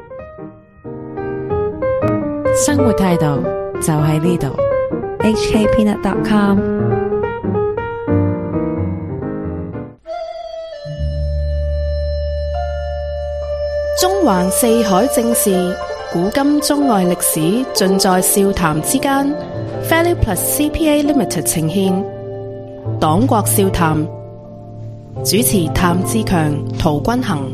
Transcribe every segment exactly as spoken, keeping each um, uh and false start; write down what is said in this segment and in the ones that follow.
生活態度就喺呢度。 H K peanut dot com。 中環四海正事，古今中外歷史，盡在笑談之間。Value Plus C P A Limited 呈獻黨國笑談，主持譚志強、陶君行。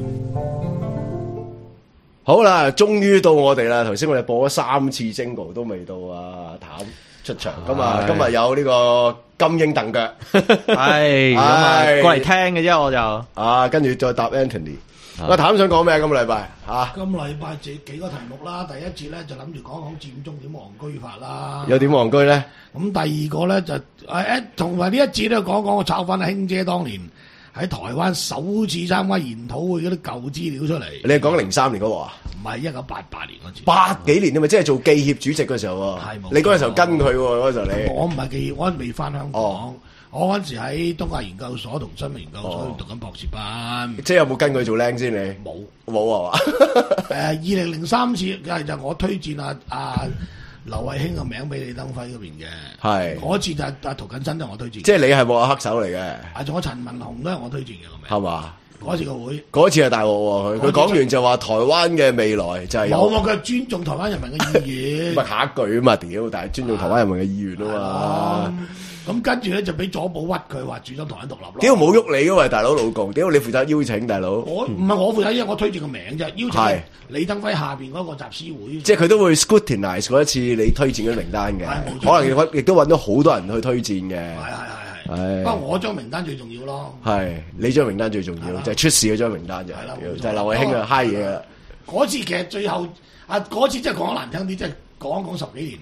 好啦，終於到我哋啦！頭先我哋播咗三次 Jingle 都未到啊，譚出場咁啊！今日有呢個金鷹蹬腳， 係咁啊，過嚟聽嘅啫，我就啊，跟住再答 Anthony。我譚想講咩？今個禮拜吓， 今個禮拜幾幾個題目啦。第一節咧就諗住講講佔中點戇居法啦。 有點戇居咧？ 咁第二個咧就誒，同埋呢一節咧講講我炒翻阿卿姐當年喺台灣首次參加研討會嗰啲舊資料出嚟。 你係講零三年嗰個啊？ 唔係一九八八年嗰次。 八幾年啊嘛，即係做記協主席嗰時候喎。係冇。你嗰陣時候跟佢喎，嗰時候你。 我唔係記協，我未翻香港。 哦。 我嗰陣時喺東亞研究所同新聞研究所讀緊博士班。 即係有冇跟佢做靚先？你冇冇啊嘛？ 誒，二零零三次係就我推薦阿阿劉慧卿個名俾李登輝嗰邊嘅。係嗰次就阿涂謹申都係我推薦。 即係你係幕後黑手嚟嘅。 啊，仲有陳文雄都係我推薦嘅個名。 係嘛？ 嗰次個會， 嗰次係大鑊喎！佢佢講完就話台灣嘅未來就係有。 冇冇，佢尊重台灣人民嘅意願。 咪下一句啊嘛，屌！但係尊重台灣人民嘅意願啊嘛。 咁跟住咧就俾左寶屈佢話主張台灣獨立咯。 屌冇喐你噶喎，大佬老共，屌你負責邀請大佬。 我唔係我負責，因為我推薦個名啫，邀請李登輝下邊嗰個集思會。 即係佢都會 scrutinize 嗰一次你推薦嗰啲名單嘅，可能亦都揾到好多人去推薦嘅。係係係係。不過我張名單最重要咯。係你張名單最重要，就係出事嗰張名單就係，就係劉慧卿啊，嗨嘢啊！ 嗰次其實最後啊，嗰次真係講得難聽啲，即係講一講十幾年。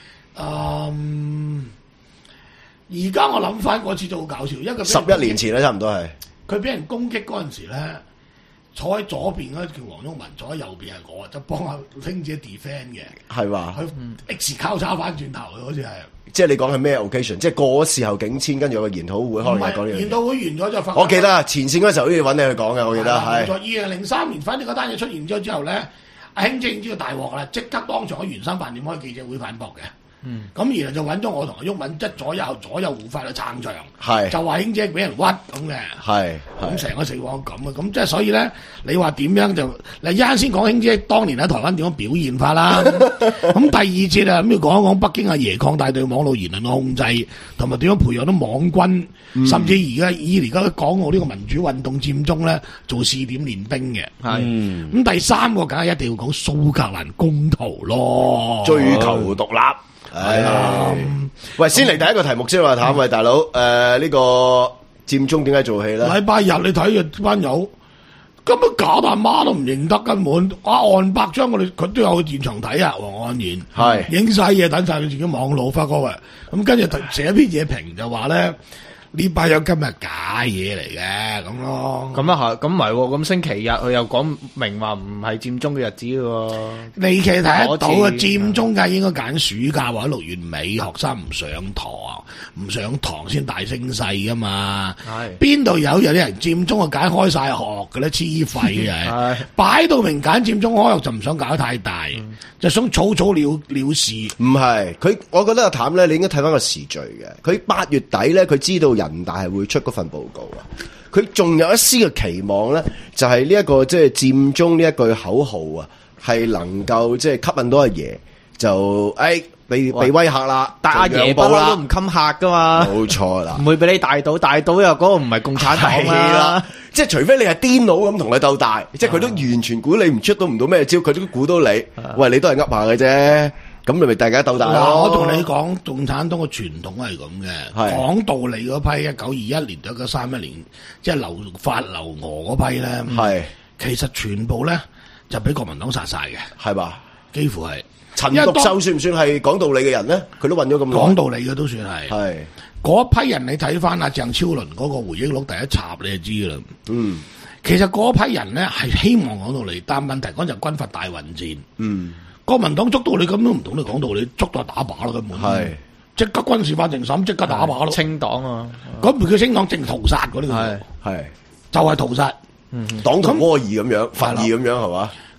嗯。而家我諗翻嗰次就好搞笑，因為十一年前咧差唔多係。 佢俾人攻擊嗰陣時咧，坐喺左邊嗰叫黃毓民，坐喺右邊係我，就幫阿卿姐 defend 嘅。係嘛？佢 X 交叉翻轉頭嘅，好似係。即係你講係咩 occasion？即係過咗事後境遷，跟住有個研討會，可能係講呢樣嘢。研討會完咗就發。我記得前線嗰陣時候好似揾你去講嘅，我記得係。二零零三年，反正嗰單嘢出現咗之後咧，阿卿姐已經知道大鑊啦，即刻當場喺圓山飯店開記者會反駁嘅。嗯，咁然後就揾咗我同阿毓民，即左右左右護法去撐場，係就話卿姐俾人屈咁嘅，係咁成個情況咁啊，咁即係所以咧，你話點樣就嗱，一陣先講卿姐當年喺台灣點樣表現法啦。咁第二節啊，咁要講一講北京阿爺擴大對網絡言論嘅控制，同埋點樣培養啲網軍，嗯、甚至而家以而家港澳呢個民主運動佔中咧做試點練兵嘅。係咁、嗯、第三個梗係一定要講蘇格蘭公投咯，追求獨立。係啦，喂，先嚟第一個題目先話譚，喂大佬，誒呢個佔中點解做戲咧？禮拜日你睇嘅班友根本假大媽都唔認得，根本阿岸伯將我哋佢都有去現場睇啊，黃安然係影晒嘢，等晒佢自己網路發覺嘅，咁跟住寫一篇嘢評就話咧。呢班有今日假嘢嚟嘅咁咯，咁啊係，咁唔係喎，咁星期日佢又講明話唔係佔中嘅日子嘅喎，你其實睇得到啊，佔中梗係應該揀暑假或者六月尾，學生唔上堂，唔上堂先大聲勢噶嘛，係邊度有有啲人佔中啊揀開晒學嘅咧，黐廢嘅，擺到明揀佔中開學就唔想搞得太大，嗯、就想草草了了事。唔係，佢我覺得阿譚咧，你應該睇翻個時序嘅，佢八月底咧，佢知道人。人大係會出嗰份報告啊！佢仲有一絲嘅期望咧，就係呢一個即係佔中呢一句口號啊，係能夠即係吸引到阿爺，就誒被被威嚇啦。但阿爺不嬲都唔襟嚇噶嘛，冇錯啦，唔會俾你大到大到又嗰個唔係共產黨啦。即係除非你係癲佬咁同佢鬥大，即係佢都完全估你唔出到唔到咩招，佢都估到你。喂，你都係噏下嘅啫。咁你咪大家鬥大咯！我同你講，共產黨嘅傳統係咁嘅，講道理嗰批一九二一年到一九三一年，即係留法留俄嗰批咧，係其實全部咧就俾國民黨殺晒嘅，係吧？幾乎係。陳獨秀算唔算係講道理嘅人咧？佢都混咗咁耐。講道理嘅都算係。係嗰批人，你睇翻阿鄭超倫嗰個回憶錄第一集，你就知噶啦。嗯，其實嗰批人咧係希望講道理，但問題嗰陣軍閥大混戰。嗯。國民黨捉到你咁都唔同你講道理，捉到打靶啦根本，係即刻軍事法庭審，即刻打靶咯。清黨啊，咁唔叫清黨，正屠殺嗰啲，係係就係屠殺，黨同柯爾咁樣，法義咁樣係嘛？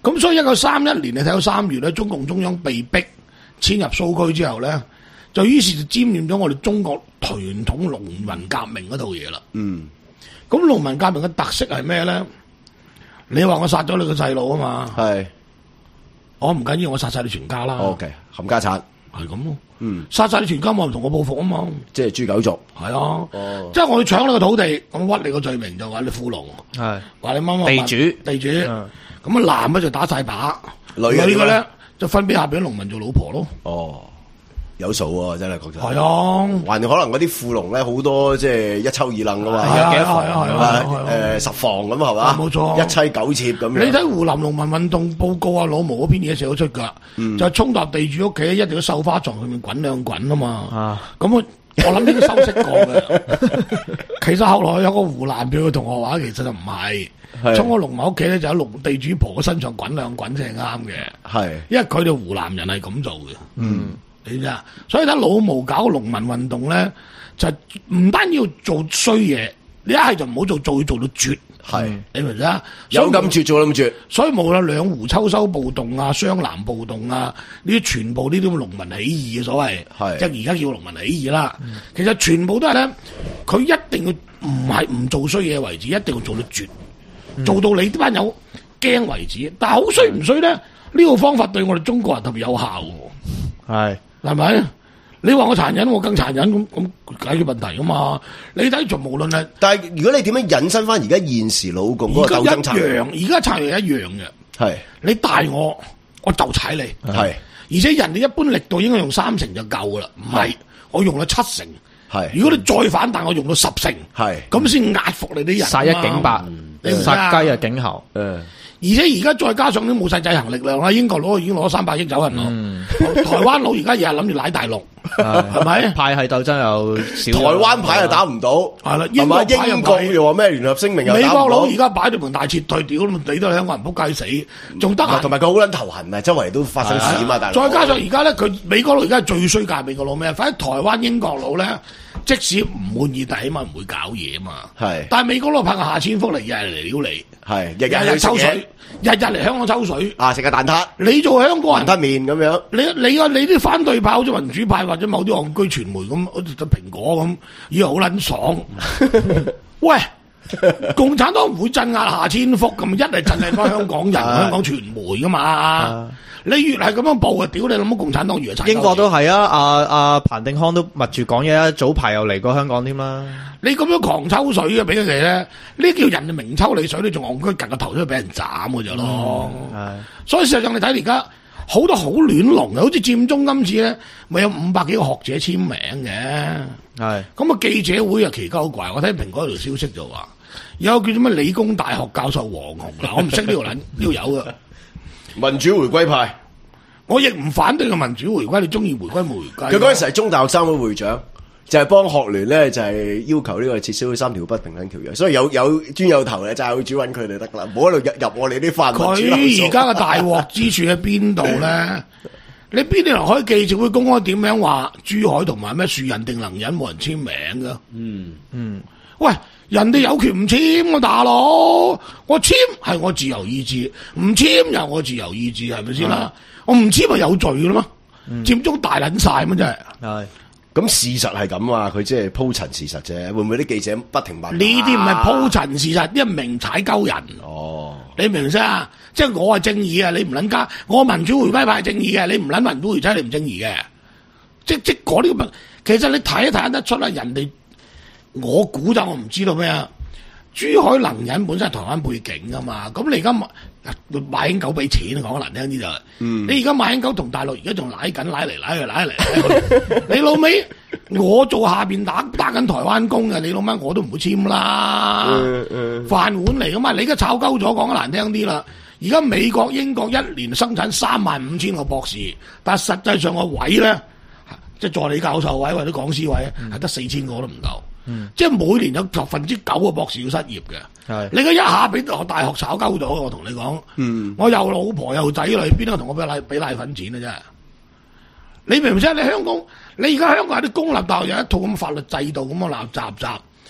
咁所以一九三一年你睇到三月咧，中共中央被逼遷入蘇區之後咧，就於是就沾染咗我哋中國傳統農民革命嗰套嘢啦。 嗯， 咁農民革命嘅特色係咩咧？你話我殺咗你個細路啊嘛，係，我唔緊要，我殺晒你全家啦。 O K，冚家產係咁咯。 嗯， 殺晒你全家，我唔同我報復啊嘛。 即係豬狗族， 係啊，哦、即係我要搶你個土地，咁屈你個罪名就話你富農，係話你乜乜地主， 地主。咁啊男嘅就打晒靶，女嘅咧就分俾下邊啲農民做老婆咯。 哦。有數喎，真係講真。係啊， 還可能嗰啲富農咧好多即係一抽二楞噶嘛， 幾多房啊？ 誒十房咁係嘛？冇錯，一妻九妾咁樣。 你睇湖南農民運動報告啊，老毛嗰篇嘢寫咗出㗎，就係衝入地主屋企，一定要繡花床上面滾兩滾啊嘛。咁我我諗呢個修飾過嘅。其實後來有個湖南俾個同學話，其實就唔係，衝個農民屋企咧就喺農地主婆嘅身上滾兩滾先係啱嘅。係，因為佢哋湖南人係咁做嘅。嗯。你知啊？所以睇老毛搞農民運動咧，就唔單要做衰嘢，你一係就唔好做，做要做到絕。係，你明唔明啊？ 有咁絕做咁絕。 所以無論兩湖秋收暴動啊、湘南暴動啊，呢啲全部呢啲農民起義嘅所謂，係即係而家叫農民起義啦。嗯、其實全部都係咧，佢一定要唔係唔做衰嘢為止，一定要做到絕，嗯、做到你呢班友驚為止。但係好衰唔衰咧？呢、嗯、個方法對我哋中國人特別有效喎。係。係咪？你話我殘忍，我更殘忍，咁咁解決問題噶嘛？你睇就無論係，但係如果你點樣引申翻而家現時老共嗰個鬥爭策略，而家策略一樣嘅，係你大我，我就踩你，係，而且人哋一般力度應該用三成就夠噶啦，唔係我用咗七成，係，如果你再反彈，我用到十成，係，咁先壓服你啲人，殺一儆百，你殺雞啊儆猴，嗯。而且而家再加上都冇晒制衡力量啦，英國佬已經攞三百億走人咯，嗯、台灣佬而家日日諗住奶大陸，係咪？派系鬥爭又少，台灣牌又打唔到，係啦，英國英國又話咩聯合聲明又打唔到，美國佬而家擺住盤大撤退，屌你都係香港人仆街死，仲得閒，同埋佢好撚頭痕啊，周圍都發生事啊嘛，大佬。再加上而家咧，佢美國佬而家係最衰格，美國佬咩？反正台灣英國佬咧，即使唔滿意，但起碼唔會搞嘢啊嘛。係，但係美國佬拍個下千福嚟，日日嚟撩你，係日日日抽水。日日嚟香港抽水，啊食個蛋撻，你做香港人蛋撻麵咁樣，你你啊你啲反對派好似民主派或者某啲戇居傳媒咁，好似隻蘋果咁，以為好撚爽。喂，共產黨唔會鎮壓下千福咁，一係鎮壓翻香港人、香港傳媒噶嘛。你越係咁樣報啊，屌你諗乜共產黨越係英國都係啊！阿阿彭定康都密住講嘢啊，早排又嚟過香港添啦。你咁樣狂抽水嘅俾佢哋咧，呢叫人哋明抽你水，你仲戇居夾個頭都要俾人斬嘅啫咯。係，所以事實上你睇而家好多好亂龍嘅，好似佔中今次咧，咪有五百幾個學者簽名嘅。係，咁啊記者會啊奇鳩怪，我睇蘋果條消息就話有個叫做咩理工大學教授黃洪嗱，我唔識呢條撚呢條友嘅。民主回歸派，我亦唔反對個民主回歸，你中意回歸回歸。佢嗰陣時係中大學生會會長，就係、是、幫學聯咧，就係、是、要求呢個撤銷三條不平等條約，所以有有專有頭嘅就係去主揾佢哋得啦，唔好喺度入入我哋啲泛民主流數。佢而家嘅大鑊之處喺邊度咧？你邊啲人開記者會公開點樣話珠海同埋咩樹人定能忍冇人簽名噶？嗯嗯，喂。人哋有權唔簽啊，大佬！我簽係我自由意志，唔簽又我自由意志，係咪先啦？我唔簽咪有罪噶嘛？佔中大撚晒嘛，真係。係咁事實係咁啊，佢即係鋪陳事實啫。會唔會啲記者不停問？呢啲唔係鋪陳事實，啲明踩鳩人。哦，你明唔明啊？即係我係正義啊，你唔撚加。我民主回歸派係正義嘅，你唔撚民主回歸，你唔正義嘅。即即嗰啲咁，其實你睇一睇得出啦，人哋。我估就我唔知道咩啊！珠海能忍本身係台灣背景噶嘛，咁你而家馬馬英九俾錢講得難聽啲就係，嗯、你而家馬英九同大陸而家仲拉緊拉嚟拉去拉嚟，你老味我做下邊打打緊台灣工嘅，你老媽我都唔會簽啦，嗯嗯、飯碗嚟噶嘛，你而家炒鳩咗講得難聽啲啦，而家美國英國一年生產三萬五千個博士，但係實際上個位咧，即係助理教授位或者講師位係得四千個都唔夠。嗯，即係每年有百分之九嘅博士要失業嘅，係你而家一下俾我大學炒鳩咗，我同你講，嗯，我有老婆有仔女，邊個同我俾奶俾奶粉錢啊？真係，你明唔明？你香港，你而家香港啲公立大學有一套咁法律制度咁啊，立雜雜，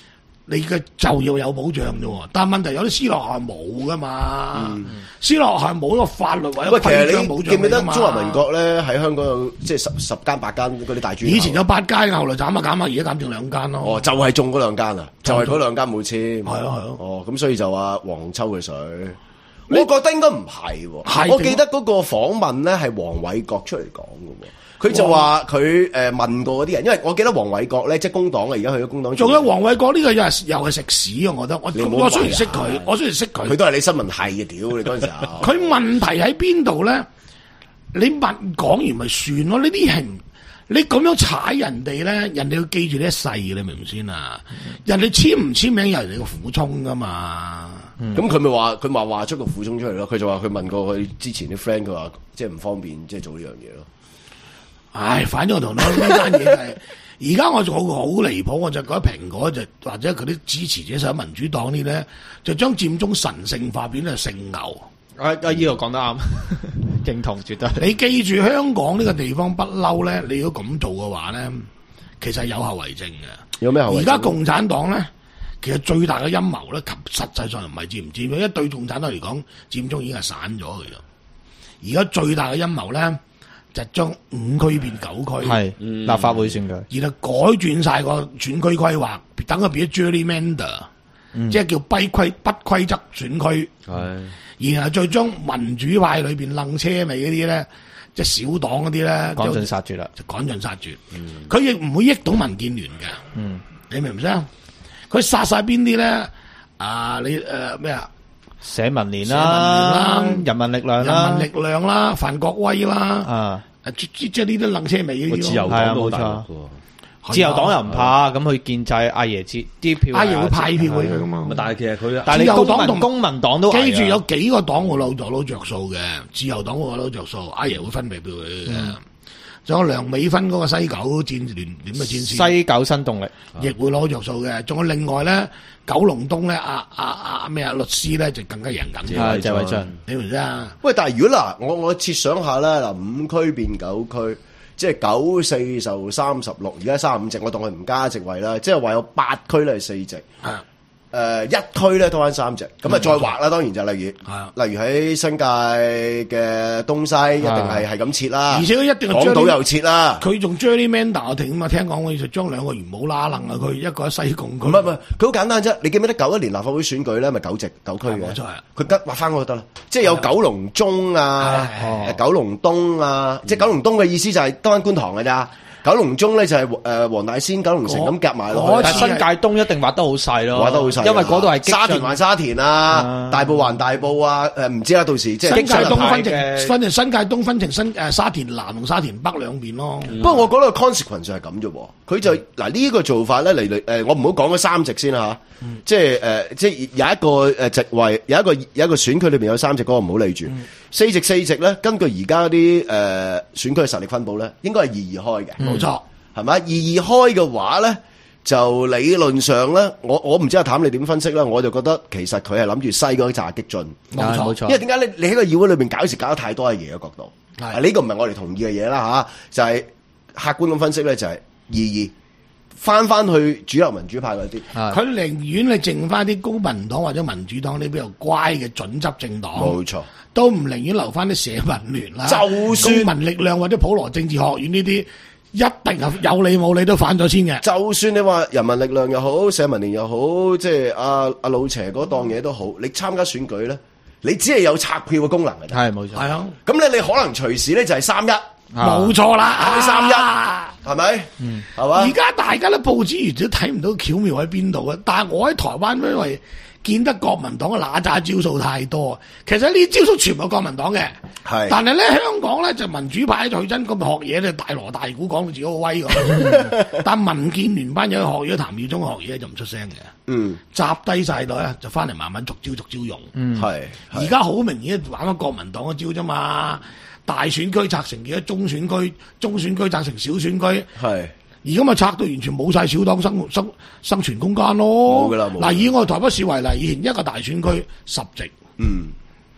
你嘅就業有保障啫喎，但係問題有啲私立學校冇噶嘛，嗯、私立學校冇一個法律或者規章保障。記唔記得中華民國咧喺香港有即係十十間八間嗰啲大專？以前有八間，後來斬下減下，而家減剩兩間咯。哦，就係、是、中嗰兩間啊，就係、是、嗰兩間冇簽。係咯係咯。哦，咁所以就話黃抽嘅水，我覺得應該唔係喎。我記得嗰個訪問咧係黃偉國出嚟講嘅喎。佢就話佢誒問過嗰啲人，因為我記得黃偉國咧，即係工黨啊，而家去咗工黨。仲有黃偉國呢個又係又係食屎啊！我覺得我我雖然識佢，我雖然識佢，佢都係你新聞系嘅屌你嗰陣時候。佢問題喺邊度咧？你問講完咪算咯？呢啲係你咁樣踩人哋咧，人哋要記住呢一世，你明唔明先啊？嗯、人哋簽唔簽名有人哋個苦衷噶嘛？咁佢咪話佢話話出個苦衷出嚟咯？佢就話佢問過佢之前啲 friend，佢話即係唔方便即係做呢樣嘢咯。唉，反正我同你講呢單嘢係，而家我做好好離譜，我就覺得蘋果就或者佢啲支持者，甚至民主黨呢咧，就將佔中神聖化，變成聖牛。啊啊！呢個講得啱，認同絕對。你記住香港呢個地方不嬲咧，你如果咁做嘅話咧，其實係有後遺症嘅。有咩後遺症？而家共產黨咧，其實最大嘅陰謀咧，實際上唔係佔唔佔，因為對共產黨嚟講，佔中已經係散咗嘅。而家最大嘅陰謀咧，就將五區變九區，係、嗯、立法會選舉，然後改轉晒個選區規劃，等佢變咗 gerrymander，、嗯、即係叫不規不規則選區。係，然後再將民主派裏邊愣車尾嗰啲咧，即係小黨嗰啲咧，趕盡殺絕啦，就趕盡殺絕。佢亦唔會益到民建聯嘅。嗯，你明唔明啊？佢殺晒邊啲咧？啊，你誒咩啊？社民連啦，人民力量啦，人民力量啦，范國威啦，啊，即即係呢啲冷車尾嗰啲，自由黨都大鑊嘅，自由黨又唔怕，咁去建制阿爺接啲票，阿爺會派票俾佢噶嘛。但係其實佢，但係你公民同公民黨都記住有幾個黨會攞攞着數嘅，自由黨會攞着數，阿爺會分俾票佢嘅。仲有梁美芬嗰個西九戰聯點嘅戰線，西九新動力亦會攞着數嘅。仲有另外咧，九龍東咧，阿阿阿咩啊律師咧就更加贏緊。係謝偉俊，你明唔明啊？喂，但係如果嗱，我我設想下咧，嗱五區變九區，即係九四就三十六，而家三十五席，我當佢唔加席位啦，即係話有八區咧係四席。係。誒、呃、一區咧多翻三隻，咁啊再劃啦，當然就例如，例如喺新界嘅東西一定係係咁設啦，而且佢一定係港島又設啦，佢仲 gerrymander 停啊嘛，聽講佢就將兩個元武拉楞啊，佢一個喺西貢區，唔係唔係，佢好簡單啫，你記唔記得九一年立法會選舉咧，咪九席九區嘅，冇錯係，佢得劃翻嗰個得啦，即係有九龍中啊，九龍東啊，即係九龍東嘅意思就係得翻觀塘㗎咋。九龍中咧就係誒黃大仙、九龍城咁夾埋咯，但係新界東一定畫得好細咯，畫得好細，因為嗰度係沙田還沙田啊，大埔還大埔啊，誒唔知啦，到時即係新界東分成分成新界東分成新誒沙田南同沙田北兩邊咯。不過我覺得個 consequence 係咁啫喎，佢就嗱呢個做法咧嚟嚟誒，我唔好講嗰三席先啦嚇，即係誒即係有一個誒席位，有一個有一個選區裏邊有三席嗰個唔好理住，四席四席咧，根據而家啲誒選區嘅實力分佈咧，應該係二二開嘅。冇錯，係咪？二二開嘅話咧，就理論上咧，我我唔知阿譚你點分析啦，我就覺得其實佢係諗住西嗰紮激進，冇錯冇錯。因為點解你你喺個議會裏邊搞事搞得太多嘅嘢嘅角度，係呢個唔係我哋同意嘅嘢啦吓，就係、是、客觀咁分析咧，就係二二翻翻去主流民主派嗰啲，佢寧願你剩翻啲公民黨或者民主黨呢比較乖嘅準執政黨，冇錯，都唔寧願留翻啲社民聯啦，就算公民力量或者普羅政治學院呢啲。一定係有理冇理都反咗先嘅。就算你話人民力量又好，社民連又好，即係阿阿老邪嗰檔嘢都好，你參加選舉咧，你只係有拆票嘅功能嘅。係冇錯。係啊。咁咧，你可能隨時咧就係三一，冇錯啦。三一係咪？嗯，係嘛？而家大家都報紙完全都睇唔到巧妙喺邊度啊！但係我喺台灣因為見得國民黨嘅嗱喳招數太多，其實呢啲招數全部係國民黨嘅，係。但係咧香港咧就民主派在真咁學嘢咧，大鑼大鼓講到自己好威咁。但民建聯班友學嘢，譚耀宗學嘢就唔出聲嘅。嗯，集低晒袋啊，就翻嚟慢慢逐招逐招用。嗯，係。而家好明顯玩翻國民黨嘅招啫嘛，大選區拆成幾多中選區，中選區拆成小選區。係。而家咪拆到完全冇晒小黨生生生存空間咯。冇噶啦，嗱，以我哋台北市為例，以前一個大選區十席，嗯，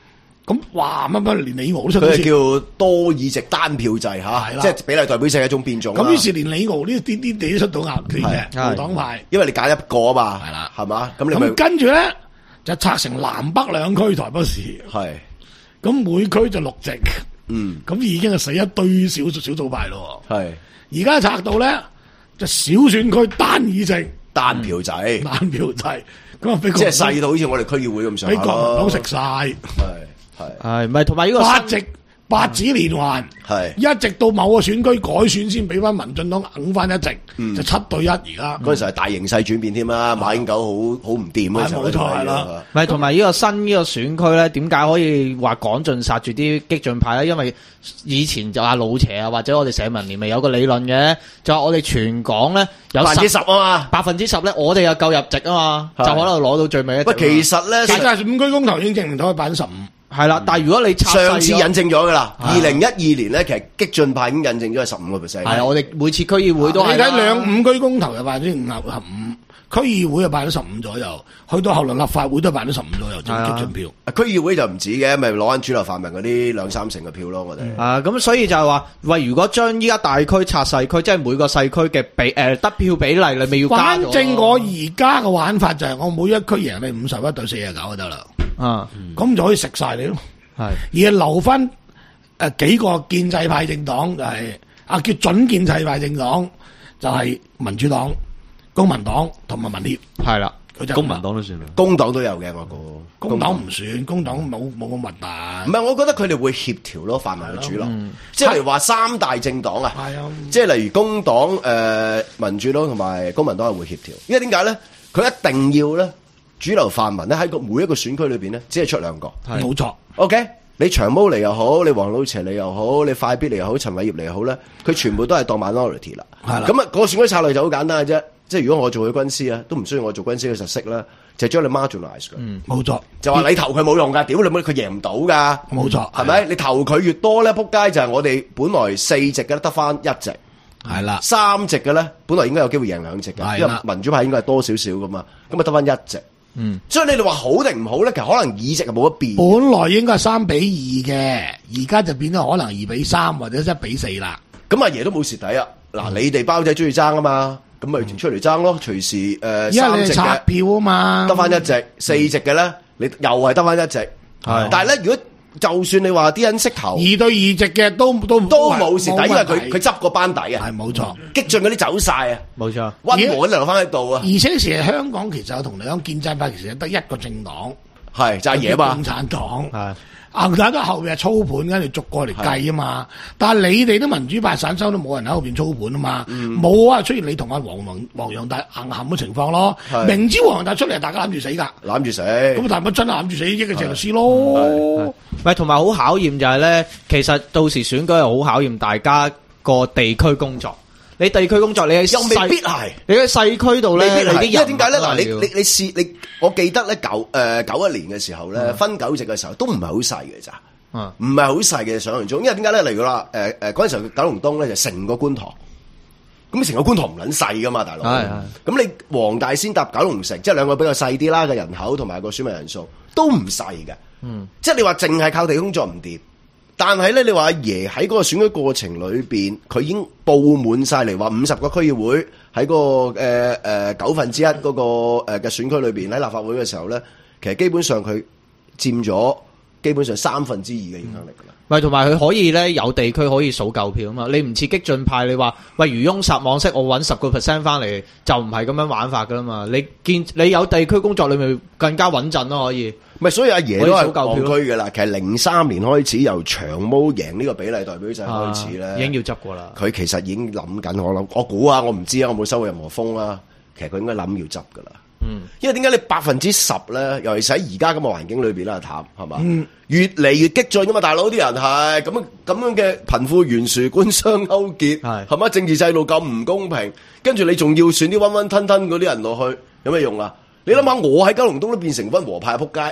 咁哇乜乜連李敖都出佢係叫多議席單票制嚇，即係比例代表制一種變種。 咁於是連李敖呢啲啲地都出到壓權嘅冇黨派， 因為你揀一個啊嘛，係啦，係嘛？咁你咪跟住咧就拆成南北兩區台北市，係咁每區就六席，嗯，咁已經係死一堆少少數派咯，係而家拆到咧就小選區單議席單票制， 單票制咁啊， 即係細到好似我哋區議會咁上下咯， 俾國民黨食晒， 係。 係係，唔係同埋呢個八席八子連環，係、嗯、一直到某個選區改選先俾翻民進黨揞翻一席，嗯、就七對一而家。嗰陣時係大形勢轉變添啦，馬英九好好唔掂嗰陣時。冇錯係啦， 唔係同埋呢個新呢個選區咧，點解可以話趕盡殺絕啲激進派咧？因為以前就話老邪啊，或者我哋社民連咪有個理論嘅，就話我哋全港咧有百分之十啊嘛， 百分之十咧，我哋又夠入席啊嘛，就可能攞到最尾一席。 喂，其實咧， 其實係五區公投已經證明到係百分之十五。 係啦，但係如果你上次引證咗噶啦，二零一二年咧，其實激進派已經引證咗係十五個 percent。係我哋每次區議會都係。 你睇兩五區公投有百分之五十五，區議會有百分之十五左右，去到後來立法會都係百分之十五左右，即係激進票。 區議會就唔止嘅，咪攞緊主流泛民嗰啲兩三成嘅票咯，我哋。 啊，咁所以就係話，喂，如果將依家大區拆細區，即係每個細區嘅比誒得票比例，你咪要加咗。 反正我而家嘅玩法就係我每一區贏你五十一對四十九就得啦。啊，咁、嗯、就可以食晒你咯。係，而係留翻誒、呃、幾個建制派政黨，就係、是、啊叫準建制派政黨，就係、是、民主黨、公民黨同埋民協。係啦， 公民黨都算啦， 工黨都有嘅我估。 工黨唔算，工黨冇冇咁核突。 唔係，我覺得佢哋會協調咯，泛民嘅主流。嗯、即係例如話三大政黨啊，即係例如工黨、誒、呃、民主黨同埋公民黨係會協調。因為點解咧？佢一定要咧。主流泛民咧喺個每一個選區裏邊咧，只係出兩個， 冇錯。 OK，你長毛嚟又好，你黃老邪嚟又好，你快必嚟又好，陳偉業嚟又好咧，佢全部都係當 minority 啦。係啦，咁啊，個選舉策略就好簡單嘅啫。即係如果我做佢軍師啊，都唔需要我做軍師嘅實識啦，就係將你 marginalize 嘅。 嗯，冇錯。 就話你投佢冇用噶，屌你妹，佢贏唔到噶。冇錯，係咪？你投佢越多咧，撲街就係我哋本來四席嘅得翻一席。係啦，三席嘅咧，本來應該有機會贏兩席嘅，因為民主派應該係多少少噶嘛，咁啊得翻一席。嗯，所以你哋話好定唔好咧？其實可能議席係冇得變。 本來應該係三比二嘅，而家就變咗可能二比三或者一比四啦。 咁阿爺都冇蝕底啊！嗱、嗯，你哋包仔中意爭啊嘛，咁咪出嚟爭咯，隨時誒、呃、三席嘅票啊嘛， 得翻一席，四席嘅咧，你又係得翻一席。係、嗯，但係咧，如果就算你話啲人識投二對二席嘅都都都冇蝕底，因為佢佢執個班底啊， 係冇錯， 激進嗰啲走晒啊， 冇錯， 溫和留翻喺度啊。 而且其實香港其實有同你講建制派，其實得一個政黨， 係就係爺嘛， 共產黨係。啊！大家後邊係操盤，跟住逐個嚟計啊嘛。但係你哋啲民主派散收都冇人喺後邊操盤啊嘛。冇啊、嗯，出現你同阿黃黃黃洋達硬冚嘅情況咯。明知黃洋達出嚟，大家攬住死噶， 攬住死。 咁但係乜真係攬住死，益嘅鄭律師咯。 喂，同埋好考驗就係咧，其實到時選舉係好考驗大家個地區工作。你地區工作，你喺又未必係， 你喺細區度咧，你啲人， 因為點解咧？嗱，你你你試你，我記得咧九誒九一年嘅時候咧，分九席嘅時候都唔係好細嘅咋，唔係好細嘅想象中。因為點解咧？例如話誒誒嗰陣時候九龍東咧就成個觀塘，咁成個觀塘唔撚細噶嘛，大佬。係係。咁你黃大仙搭九龍城，即係兩個比較細啲啦嘅人口同埋個選民人數都唔細嘅。嗯。即係你話淨係靠地區工作唔掂。但係咧，你話阿爺喺嗰個選舉過程裏邊，佢已經佈滿晒嚟話五十個區議會喺、嗰個誒誒、呃呃、九分之一嗰、嗰個誒嘅、呃、選區裏邊喺立法會嘅時候咧，其實基本上佢佔咗基本上三分之二嘅影響力㗎啦。 喂、嗯，同埋佢可以咧有地區可以數夠票啊嘛。你唔似激進派，你話喂漁翁撒網式，我揾十個 percent 翻嚟就唔係咁樣玩法㗎啦嘛。你見你有地區工作，你咪更加穩陣咯，可以。 咪所以阿爺都係戇居嘅啦。其實零三年開始由長毛贏呢個比例代表制開始咧、啊， 已經要執過啦。 佢其實已經諗緊，我諗我估啊，我唔知啊，我冇收過任何風啦。其實佢應該諗要執噶啦。嗯，因為點解你百分之十咧，尤其是喺而家咁嘅環境裏邊啦，譚係嘛，嗯、越嚟越激進噶嘛，大佬啲人係咁樣咁樣嘅貧富懸殊、官商勾結，係係嘛，政治制度咁唔公平，跟住你仲要選啲溫溫吞吞嗰啲人落去，有咩用啊？你諗下，我喺九龍東都變成溫和派撲街。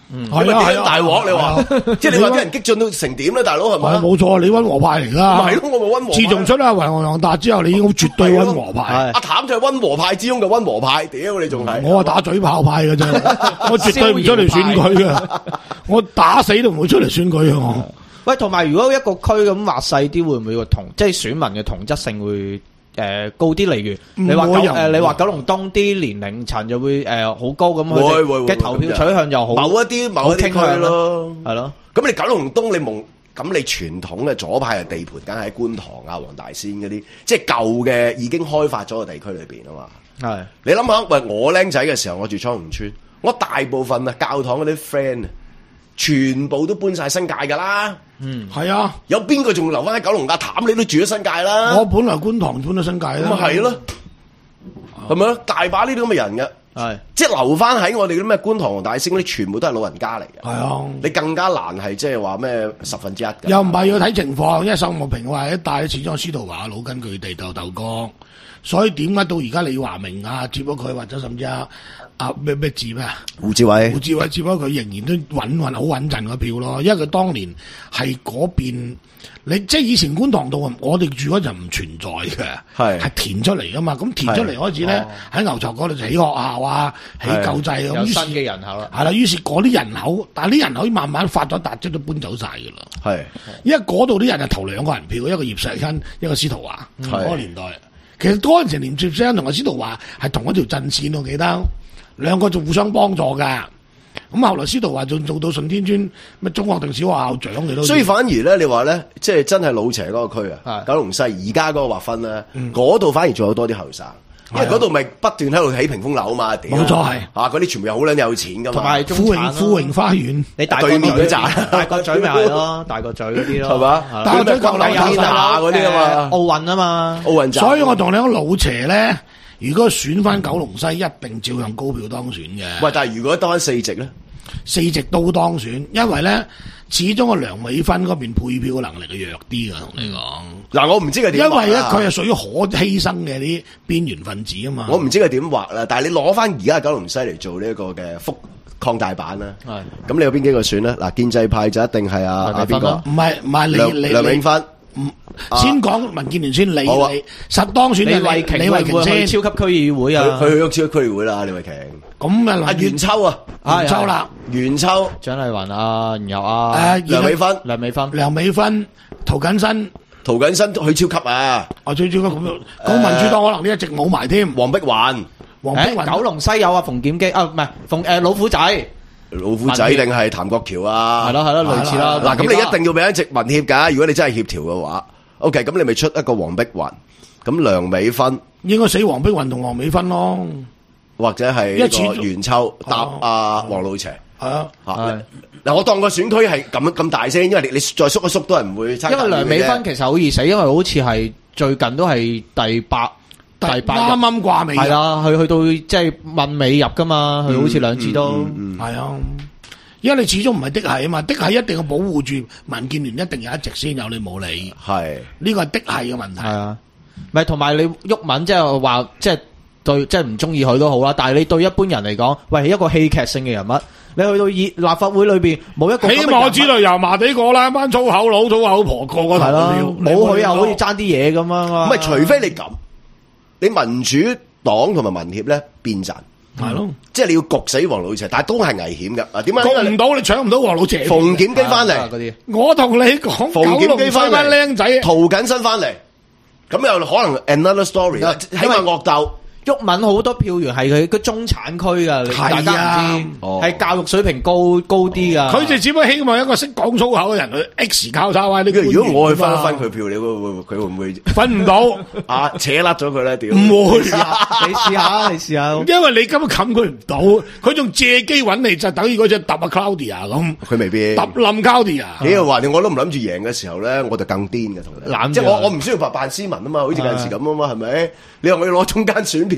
係啊係啊， 大鑊你話，即係你話啲人激進到成點咧，大佬係咪？ 冇錯，你溫和派嚟噶。 係咯，我咪溫和。 自從出阿維昂達之後，你已經絕對溫和派。 阿譚就係溫和派之中嘅溫和派，屌你仲係？ 我係打嘴炮派嘅啫，我絕對唔出嚟選舉嘅，我打死都唔會出嚟選舉嘅我。 喂，同埋如果一個區咁劃細啲，會唔會個同即係選民嘅同質性會？誒、呃、高啲，例如你話九誒，你話九龍東啲年齡層就會誒好、呃、高咁，佢哋嘅投票取向又好， 某一啲某一啲區咯， 係咯。 咁你九龍東你蒙咁你傳統嘅左派嘅地盤，梗係喺觀塘啊、黃大仙嗰啲，即係舊嘅已經開發咗嘅地區裏邊啊嘛。係你諗下，喂，我僆仔嘅時候，我住昌湖村，我大部分啊教堂嗰啲 friend 啊，全部都搬晒新界噶啦。 嗯，係啊，有邊個仲留翻喺九龍架淡？你都住咗新界啦。 我本來觀塘搬咗新界啦。 咁咪係咯，係咪咯？大把呢啲咁嘅人嘅，係即係留翻喺我哋啲咩觀塘、黃大仙嗰啲，全部都係老人家嚟嘅。係啊，你更加難係即係話咩十分之一嘅。 又唔係要睇情況，因為秀茂坪話一帶始終司徒華老根據地鬥鬥江，所以點解到而家李華明啊接咗佢，或者甚至啊啊咩咩字咩啊胡志偉， 胡志偉接咗佢，仍然都穩穩好穩陣個票咯。因為佢當年係嗰邊，你即係以前觀塘道我哋住嗰陣唔存在嘅，係係填出嚟噶嘛。咁填出嚟開始咧喺、哦、牛巢嗰度就起學校啊，起舊制咁， 有新嘅人口啦。 係啦，於是嗰啲人口，但係啲人口慢慢發咗達，即都搬走晒噶啦。係，因為嗰度啲人係投兩個人票，一個葉錫恩，一個司徒華。嗰、嗯那個年代，其實嗰陣時連葉錫恩同埋司徒華係同一條陣線，我記得。兩個就互相幫助噶，咁後來司徒華仲做到順天村咩中學定小學校長嘅都。所以反而咧，你話咧，即係真係老邪嗰個區啊，九龍西而家嗰個劃分咧，嗰、嗯、度反而仲有多啲後生，因為嗰度咪不斷喺度起屏風樓啊嘛，冇錯係啊，嗰啲全部又好撚有錢噶嘛，同埋富榮富榮花園， 你大對面嗰扎，大角咀咪係咯，大角咀嗰啲咯，係嘛？ 大角咀舊樓有啊嗰啲啊嘛， 奧運啊嘛， 奧運站。所以我同你講老邪咧。如果選翻九龍西，一定照樣高票當選嘅。 喂，但係如果得翻四席咧， 四席都當選，因為咧始終個梁美芬嗰邊配票嘅能力係弱啲噶，同你講。嗱、 嗯，我唔知佢點， 因為咧佢係屬於可犧牲嘅啲邊緣分子啊嘛。 我唔知佢點畫啦，但係你攞翻而家九龍西嚟做呢一個嘅復擴大版啦。係，咁你有邊幾個選咧？嗱，建制派就一定係啊啊邊個？ 唔係唔係梁梁美芬。 先講民建聯先，李李實當選李慧瓊，李慧瓊先超級區議會啊， 佢去咗超級區議會啦，李慧瓊。 咁啊， 阿袁秋啊， 袁秋啦， 袁秋、 蔣麗芸啊，然後啊， 梁美芬， 梁美芬， 梁美芬，涂謹申， 涂謹申去超級啊， 啊最超級咁樣，講民主黨可能呢一席冇埋添， 黃碧雲， 黃碧雲， 九龍西有啊，馮檢基啊，唔係馮誒老虎仔。 老虎仔定係譚國僑啊？ 係咯係咯，類似啦。 嗱，咁你一定要俾一席民協噶，如果你真係協調嘅話 ，OK，咁你咪出一個黃碧雲，咁梁美芬應該死黃碧雲同黃美芬咯， 或者係一個袁秋搭阿黃老邪。係啊，嗱，我當個選區係咁咁大先，因為你你再縮一縮都係唔會差。因為梁美芬其實好易死，因為好似係最近都係第八。第八啱啱掛尾， 係啦，去去到即係問尾入噶嘛，佢好似兩次都係啊，因為你始終唔係的係啊嘛，的係一定要保護住民建聯，一定有一席先有你冇理，係呢個係的係嘅問題。係啊， 咪同埋你毓民即係話即係對即係唔中意佢都好啦，但係你對一般人嚟講，喂，一個戲劇性嘅人物，你去到立法會裏邊冇一個， 起碼我知道油麻地個啦，班粗口佬、粗口婆個個係咯，冇佢又好似爭啲嘢咁啊， 唔係除非你咁。你民主黨同埋民協咧變陣，係咯，即係你要焗死黃老邪，但係都係危險嘅。啊，點解？焗唔到，你搶唔到黃老邪。馮檢基翻嚟嗰啲，我同你講，馮檢基翻嚟，僆仔，涂謹申翻嚟，咁又可能 another story 啦，起碼惡鬥。 毓民好多票源係佢個中產區噶，大家唔知係教育水平高高啲噶。佢就只不過希望一個識講粗口嘅人去 X 交叉歪呢個。 如果我去分一分佢票，你會會佢會唔會分唔到啊？扯甩咗佢咧？屌！ 唔會， 你試下，你試下。 因為你根本冚佢唔到，佢仲借機揾你，就等於嗰隻揼阿 Claudia 咁。 佢未必揼冧 Claudia。 你又話你我都唔諗住贏嘅時候咧，我就更癲嘅同你。即係我我唔需要扮扮斯文啊嘛，好似近時咁啊嘛，係咪？你話我要攞中間選票。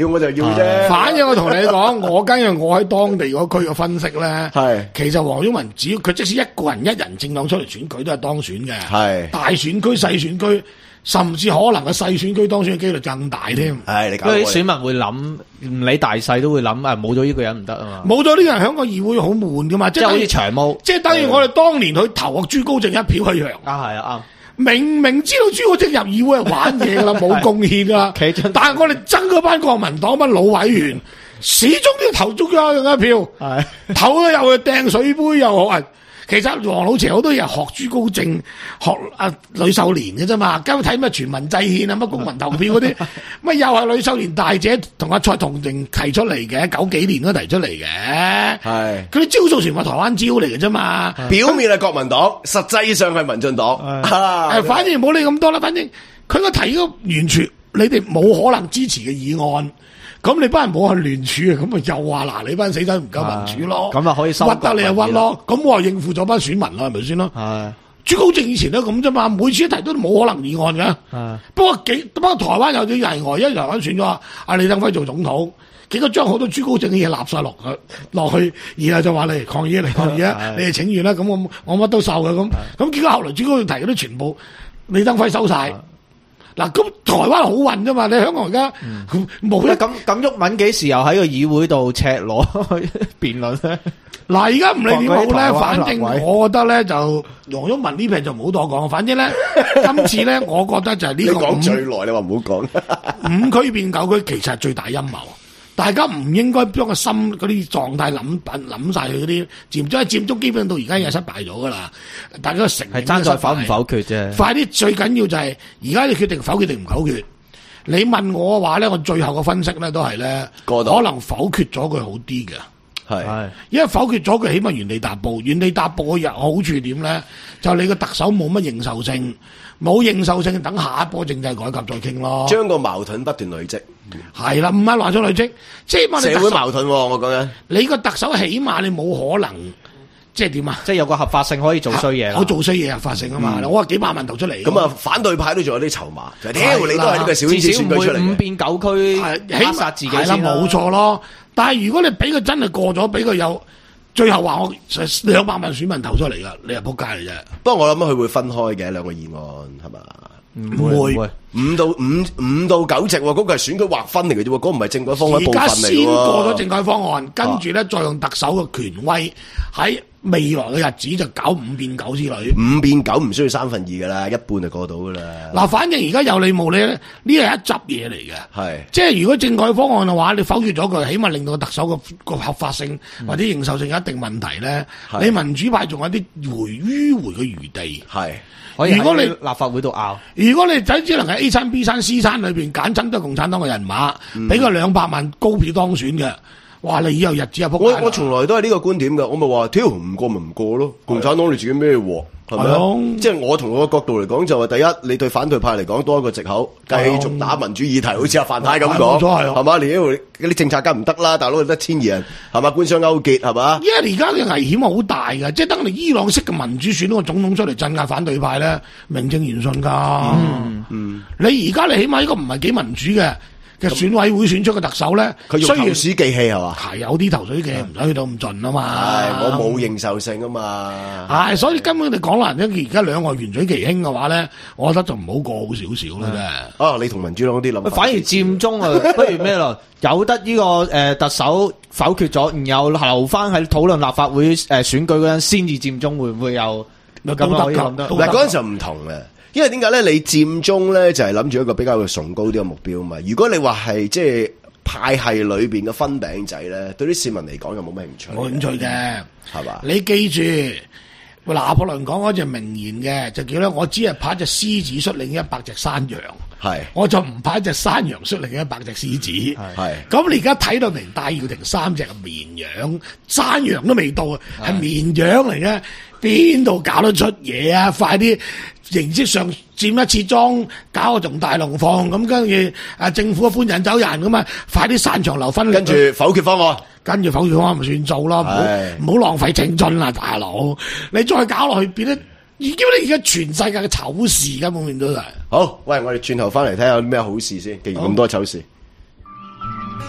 要我就要啫。 反正我同你講，我根據我喺當地嗰區嘅分析咧，係其實黃毓民只要佢即使一個人一人政黨出嚟選舉都係當選嘅，係大選區、細選區。甚至可能嘅細選區當選嘅機率更大添， 係你因為啲選民會諗，唔理大細都會諗，啊冇咗呢個人唔得啊嘛， 冇咗呢個人喺個議會好悶噶嘛，即係好似長毛， 即係等於我哋當年去投個朱高正一票一樣。 啊係啊啱，明明知道朱高正入議會係玩嘢噶啦，冇貢獻噶啦，但係我哋憎嗰班國民黨班老委員，始終都要投中央一票，係投咗又去掟水杯又好。其實黃老邪好多嘢學朱高正，學阿呂秀蓮嘅啫嘛，今日睇咩全民制憲啊，乜公民投票嗰啲，乜又係呂秀蓮大姐同阿蔡同定提出嚟嘅，九幾年都提出嚟嘅，係佢啲招數全部台灣招嚟嘅啫嘛， 表面係國民黨，實際上係民進黨， 誒，反正唔好理咁多啦，反正佢個提嗰完全你哋冇可能支持嘅議案。咁你班人冇去聯署啊，咁咪又話嗱你班死仔唔夠民主咯，咁啊可以收屈得你又屈咯，咁我話應付咗班選民啦，係咪先咯？係朱高正以前都咁啫嘛，每次一提都冇可能議案嘅。不過幾不過台灣有啲例外，因為台灣選咗阿李登輝做總統，幾個將好多朱高正嘅嘢納晒落去落去，然後就話你嚟抗議嚟抗議啊，你哋請願啦，咁我我乜都受嘅咁，咁結果後來朱高正提嗰啲全部李登輝收晒。嗱，咁台灣好運啫嘛，你香港而家冇咧。咁咁毓民幾時又喺個議會度赤裸辯論咧？ 嗱，而家唔理點好咧，反正我覺得咧就黃毓民呢片就唔好多講。反正咧今次咧，我覺得就係呢個講最耐，你話唔好講五區變九區，其實係最大陰謀。大家唔應該將個心嗰啲狀態諗諗晒佢嗰啲佔中，佔中基本到而家又失敗咗噶啦。大家承認係爭在否唔否決啫。快啲，最緊要就係而家你決定否決定唔否決。你問我嘅話咧，我最後嘅分析咧都係咧，可能否決咗佢好啲嘅。係，因為否決咗佢，起碼原地踏步。原地踏步嘅好處點咧？就你個特首冇乜認受性，冇認受性，等下一波政制改革再傾咯。 將個矛盾不斷累積， 係啦，唔係話咗累積，即係問你社會矛盾。我講緊你個特首起碼你冇可能，即係點啊？ 即係有個合法性可以做衰嘢。 我做衰嘢合法性啊嘛！我話幾百萬投出嚟， 咁啊反對派都仲有啲籌碼。屌你都係呢個小圈子選舉出嚟， 五變九區，起碼自己先啦。 係啦，冇錯咯。但係如果你俾佢真係過咗，俾佢有最後話我兩百萬選民投出嚟噶，你係仆街嚟啫。 不過我諗佢會分開嘅兩個議案係嘛？ 唔會，會五到五五到九席，嗰、那個係選舉劃分嚟嘅啫，嗰、那個唔係政改方案部分嚟。而家先過咗政改方案，跟住咧再用特首嘅權威喺未來嘅日子就搞五變九之類。 五變九唔需要三分二噶啦，一半就過到噶啦。 嗱，反正而家有理冇理咧，呢係一執嘢嚟嘅。係，即係如果政改方案嘅話，你否決咗佢，起碼令到個特首個個合法性或者認受性有一定問題咧。嗯、你民主派仲有啲回迂回嘅餘地。係。如果你立法會度拗， 如果你仔只能喺 A 餐 B 餐 C 餐裏邊揀親都係共產黨嘅人馬，俾佢兩百萬高票當選嘅，哇！你以後日子啊，仆街！ 我我從來都係呢個觀點嘅，我咪話，挑唔過咪唔過咯，共產黨你自己咩鑊？係咪啊？即係我從我個角度嚟講，就係第一，你對反對派嚟講多一個藉口，繼續打民主議題，好似阿范太咁講，係嘛？你因為嗰啲政策梗唔得啦，大佬得千二人，係嘛？官商勾結係嘛？ 因為而家嘅危險好大嘅，即係等你伊朗式嘅民主選到個總統出嚟鎮壓反對派咧，名正言順噶。嗯嗯，你而家你起碼呢個唔係幾民主嘅。嘅選委會選出嘅特首咧， 佢用投鼠忌器係嘛？ 係有啲投鼠忌器唔使去到咁盡啊嘛。 係我冇認受性啊嘛。 係，所以根本你講啦，而家兩岸懸取其輕嘅話咧，我覺得就唔好過好少少啦啫。 啊，你同民主黨啲諗法， 反而佔中啊，不如咩咯？有得呢個誒特首否決咗，然後留翻喺討論立法會誒選舉嗰陣先至佔中，會唔會有咁可以諗得？ 嗱，嗰陣時候唔同嘅。因為點解咧？你佔中咧就係諗住一個比較崇高啲嘅目標嘛。如果你話係即係派系裏邊嘅分餅仔咧，對啲市民嚟講又冇咩興趣。 冇興趣嘅， 係嘛？ 你記住，拿破崙講嗰隻名言嘅，就叫咧，我只係派隻獅子率領一百隻山羊，係，我就唔派隻山羊率領一百隻獅子，係。咁你而家睇到明戴耀廷三隻綿羊，山羊都未到啊，係綿羊嚟嘅，邊度搞得出嘢啊？快啲！形式上佔一次莊，搞個仲大龍鳳，咁跟住啊政府歡人走人咁啊，快啲散場留分， 跟住否決方案， 跟住否決方案咪算做咯，唔好唔好浪費青春啦，大佬！你再搞落去，變得已經你而家全世界嘅醜事根本面都係。 好，喂，我哋轉頭翻嚟睇下有啲咩好事先，既然咁多醜事。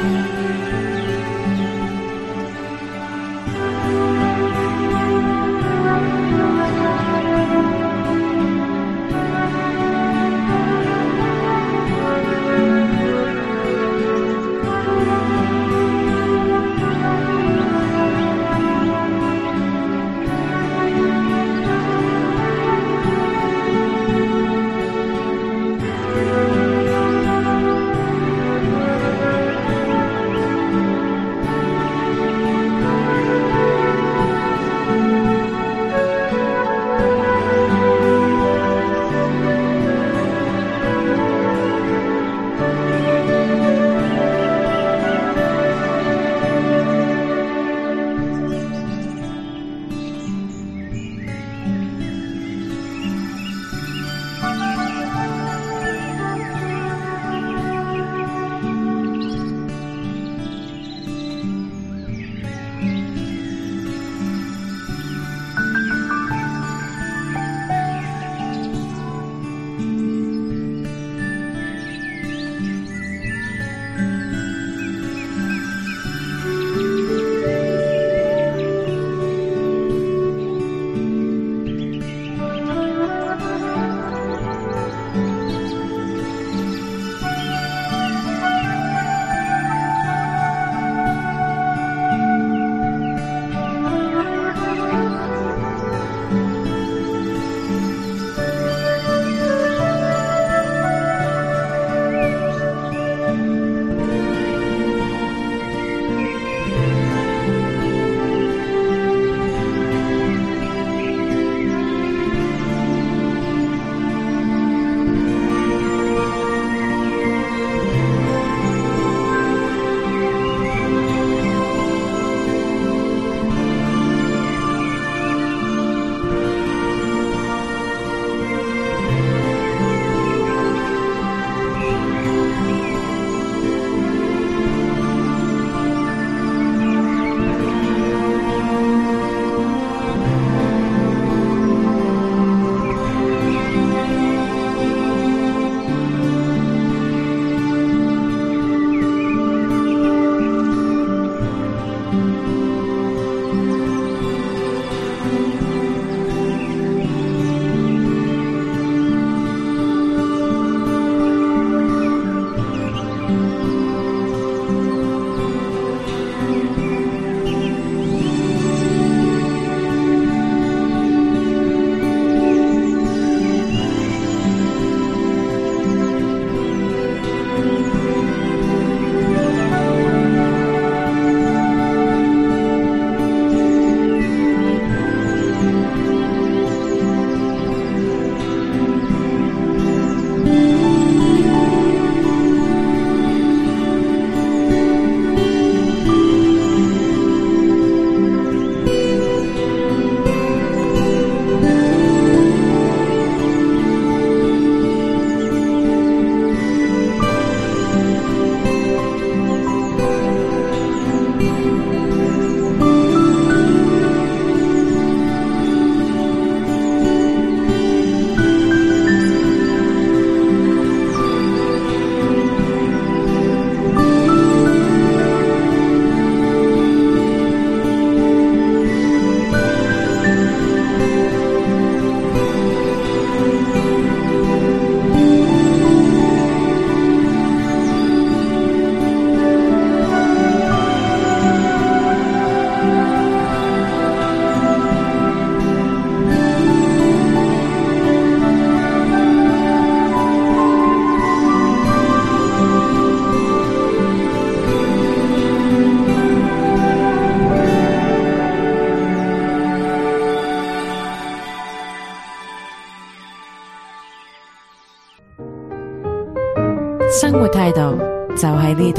生活態度就喺呢度。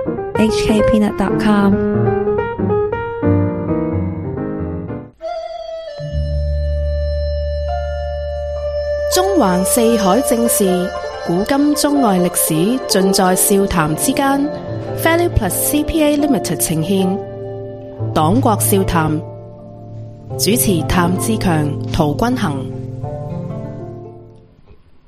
H K Peanut dot com。 中環四海正事，古今中外歷史，盡在笑談之間。Value Plus C P A Limited 呈獻黨國笑談，主持譚志強、陶君行。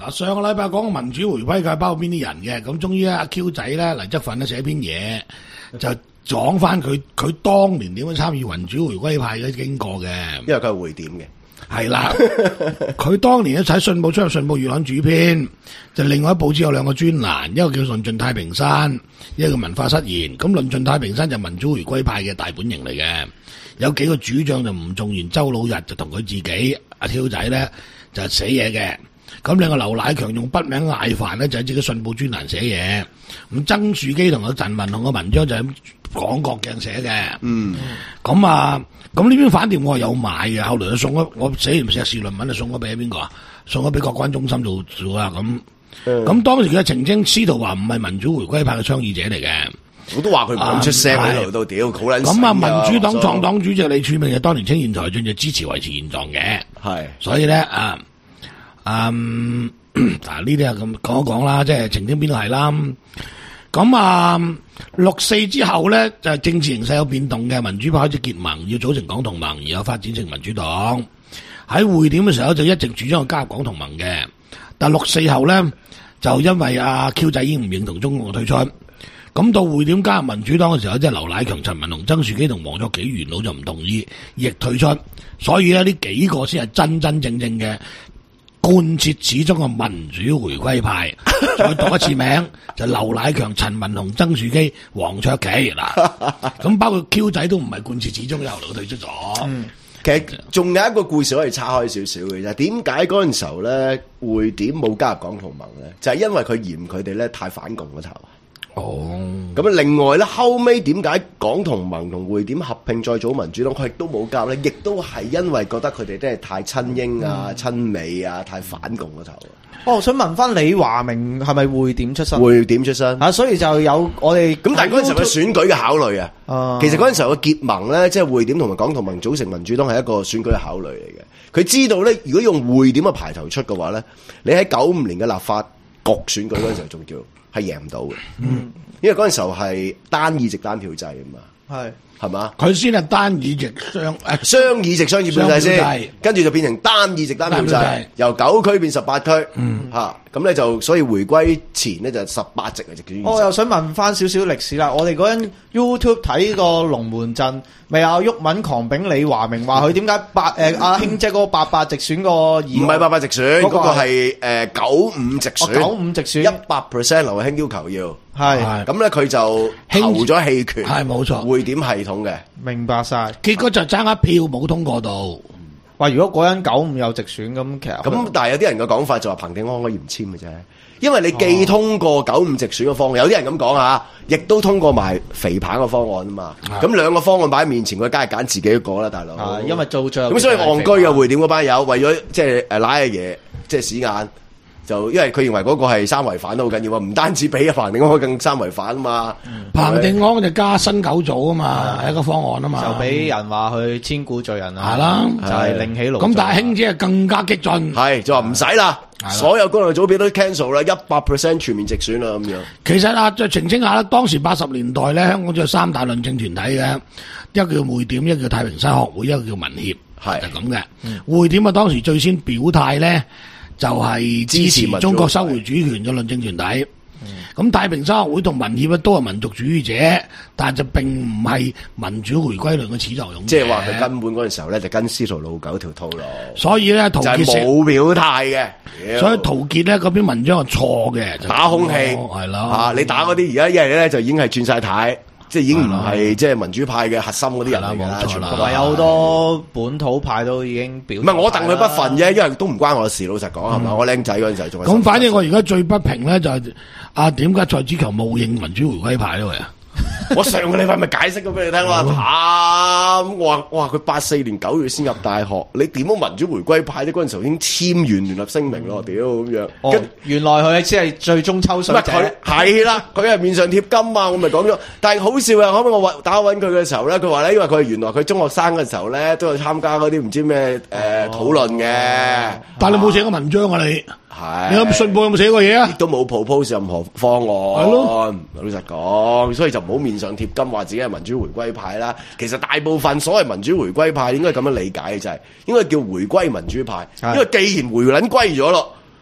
嗱，上個禮拜講民主回歸界包括邊啲人嘅，咁終於阿 Q 仔咧黎則奮咧寫篇嘢，就講翻佢佢當年點樣參與民主回歸派嘅經過嘅， 因為佢係回點嘅。 係啦，佢當年咧喺信報出入信報月刊主編，就另外一報紙有兩個專欄，一個叫論盡太平山，一個叫文化失言。咁論盡太平山就民主回歸派嘅大本營嚟嘅，有幾個主將就吳仲賢、周老日就同佢自己阿 Q 仔咧就寫嘢嘅。咁另外劉乃強用筆名艾凡咧就喺自己信報專欄寫嘢。咁曾樹基同阿陳文雄嘅文章就喺廣角鏡寫嘅。嗯，咁啊。咁呢邊反掂我係有買嘅，後來就送咗我寫完碩士論文就送咗俾邊個啊？送咗俾國關中心做做啊咁。咁、嗯、當時佢澄清司徒華唔係民主回歸派嘅倡議者嚟嘅。 我都話佢唔敢出聲喺度都屌好撚。 咁啊，民主黨創黨主席李柱銘就當年青年才俊就支持維持現狀嘅。係，所以咧啊，嗯，嗱呢啲啊咁講一講啦，即係澄清邊度係啦。咁啊，六四之後咧，就係政治形勢有變動嘅，民主派開始結盟，要組成港同盟，然後發展成民主黨。喺會點嘅時候就一直主張加入港同盟嘅，但六四後咧，就因為阿 Q 仔已經唔認同中共嘅退出，咁到會點加入民主黨嘅時候，即係劉乃強、陳文龍、曾樹基同黃作紀元老就唔同意，亦退出。所以咧，呢幾個先係真真正正嘅貫徹始終嘅民主回歸派。再讀一次名就劉乃強、陳文雄、曾樹基、黃卓祺嗱，咁包括 Q 仔都唔係貫徹始終，後來退出咗。嗯， 其實仲有一個故事可以岔開少少嘅啫。點解嗰陣時候咧會點冇加入港同盟咧？就係、是、因為佢嫌佢哋咧太反共嗰頭。哦，咁啊，另外咧後尾點解港同盟同會點合併再組民主黨，佢亦都冇加入咧？亦都係因為覺得佢哋真係太親英啊、親、嗯、美啊、太反共嗰頭。 哦，我想問翻李華明係咪會點出身？ 會點出身啊，所以就有我哋咁，但係嗰陣時候嘅選舉嘅考慮啊，啊其實嗰陣時候嘅結盟咧，即係會點同埋港同盟組成民主黨係一個選舉嘅考慮嚟嘅。佢知道咧，如果用會點嘅排頭出嘅話咧，你喺九五年嘅立法局選舉嗰陣時候仲叫係贏唔到嘅。嗯，因為嗰陣時候係單議席單票制啊嘛。係。係嘛？佢先係單議席雙誒雙議席雙議票制先，跟住就變成單議席單票制，由九區變十八區。嗯，吓咁咧就所以回歸前咧就十八席嘅直選。 我又想問翻少少歷史啦。我哋嗰陣 YouTube 睇個龍門陣，咪有毓民、狂炳、李華明話佢點解八誒阿興姐嗰個八八直選個二？唔係八八直選，嗰個係誒九五直選。九五直選一百 percent 劉慧卿要求要。係咁咧，佢就投咗棄權，係冇錯，會點系統嘅，明白晒。結果就爭一票冇通過到。話如果嗰人九五有直選咁，其實咁，但係有啲人嘅講法就話彭定康可以唔簽嘅啫，因為你既通過九五直選嘅方案，有啲人咁講啊，亦都通過埋肥彭嘅方案啊嘛。咁兩個方案擺喺面前，佢梗係揀自己一個啦，大佬。係因為做賬咁，所以戇居嘅會點嗰班友為咗即係誒賴嘅嘢，即係屎眼。就因為佢認為嗰個係三違反都好緊要啊，唔單止比阿彭定康更三違反啊嘛。嗯、彭定康就加新九組啊嘛，係、嗯、一個方案啊嘛。就俾人話去千古罪人啊。係啦，就係另起爐。咁但係興姐係更加激進，係就話唔使啦，所有功能組別都 cancel 啦，一百 percent 全面直選啦咁樣。其實啊，再澄清下啦，當時八十年代咧，香港就有三大論政團體嘅，一個叫會點，一個叫太平山學會，一個叫民協，係就咁嘅。嗯、會點啊，當時最先表態咧。就係支持中國收回主權嘅論政團體，咁、嗯、太平山學會同民協都係民族主義者，但係就並唔係民主回歸論嘅始作俑者。即係話佢根本嗰陣時候咧就跟司徒老狗條套路，所以咧陶傑冇表態嘅，所以陶傑咧嗰篇文章係錯嘅，打空氣係咯，啊你打嗰啲而家一係咧就已經係轉晒軚。即係已經唔係即係民主派嘅核心嗰啲人嚟㗎啦，同埋有好多本土派都已經表。唔係我戥佢不忿啫，因為都唔關我事。老實講係嘛，我僆仔嗰陣時仲係。咁反正我而家最不平咧就係啊點解蔡子強冒認民主回歸派咧？我上個禮拜咪解釋咗俾你聽咯，啊我話我話佢八四年九月先入大學，你點樣民主回歸派咧？嗰陣時候已經簽完聯合聲明咯，屌咁樣。哦，原來佢先係最終抽水者。佢係啦，佢係面上貼金啊！我咪講咗，但係好笑啊！後尾我打搵佢嘅時候咧，佢話咧，因為佢係原來佢中學生嘅時候咧，都有參加嗰啲唔知咩誒討論嘅。但係你冇寫過文章啊你？係，你有信報有冇寫過嘢啊？亦都冇 propose 任何方案。係咯，老實講，所以就唔好面上貼金，話自己係民主回歸派啦。其實大部分所謂民主回歸派應該咁樣理解嘅，就係應該叫回歸民主派。因為既然回撚歸咗咯，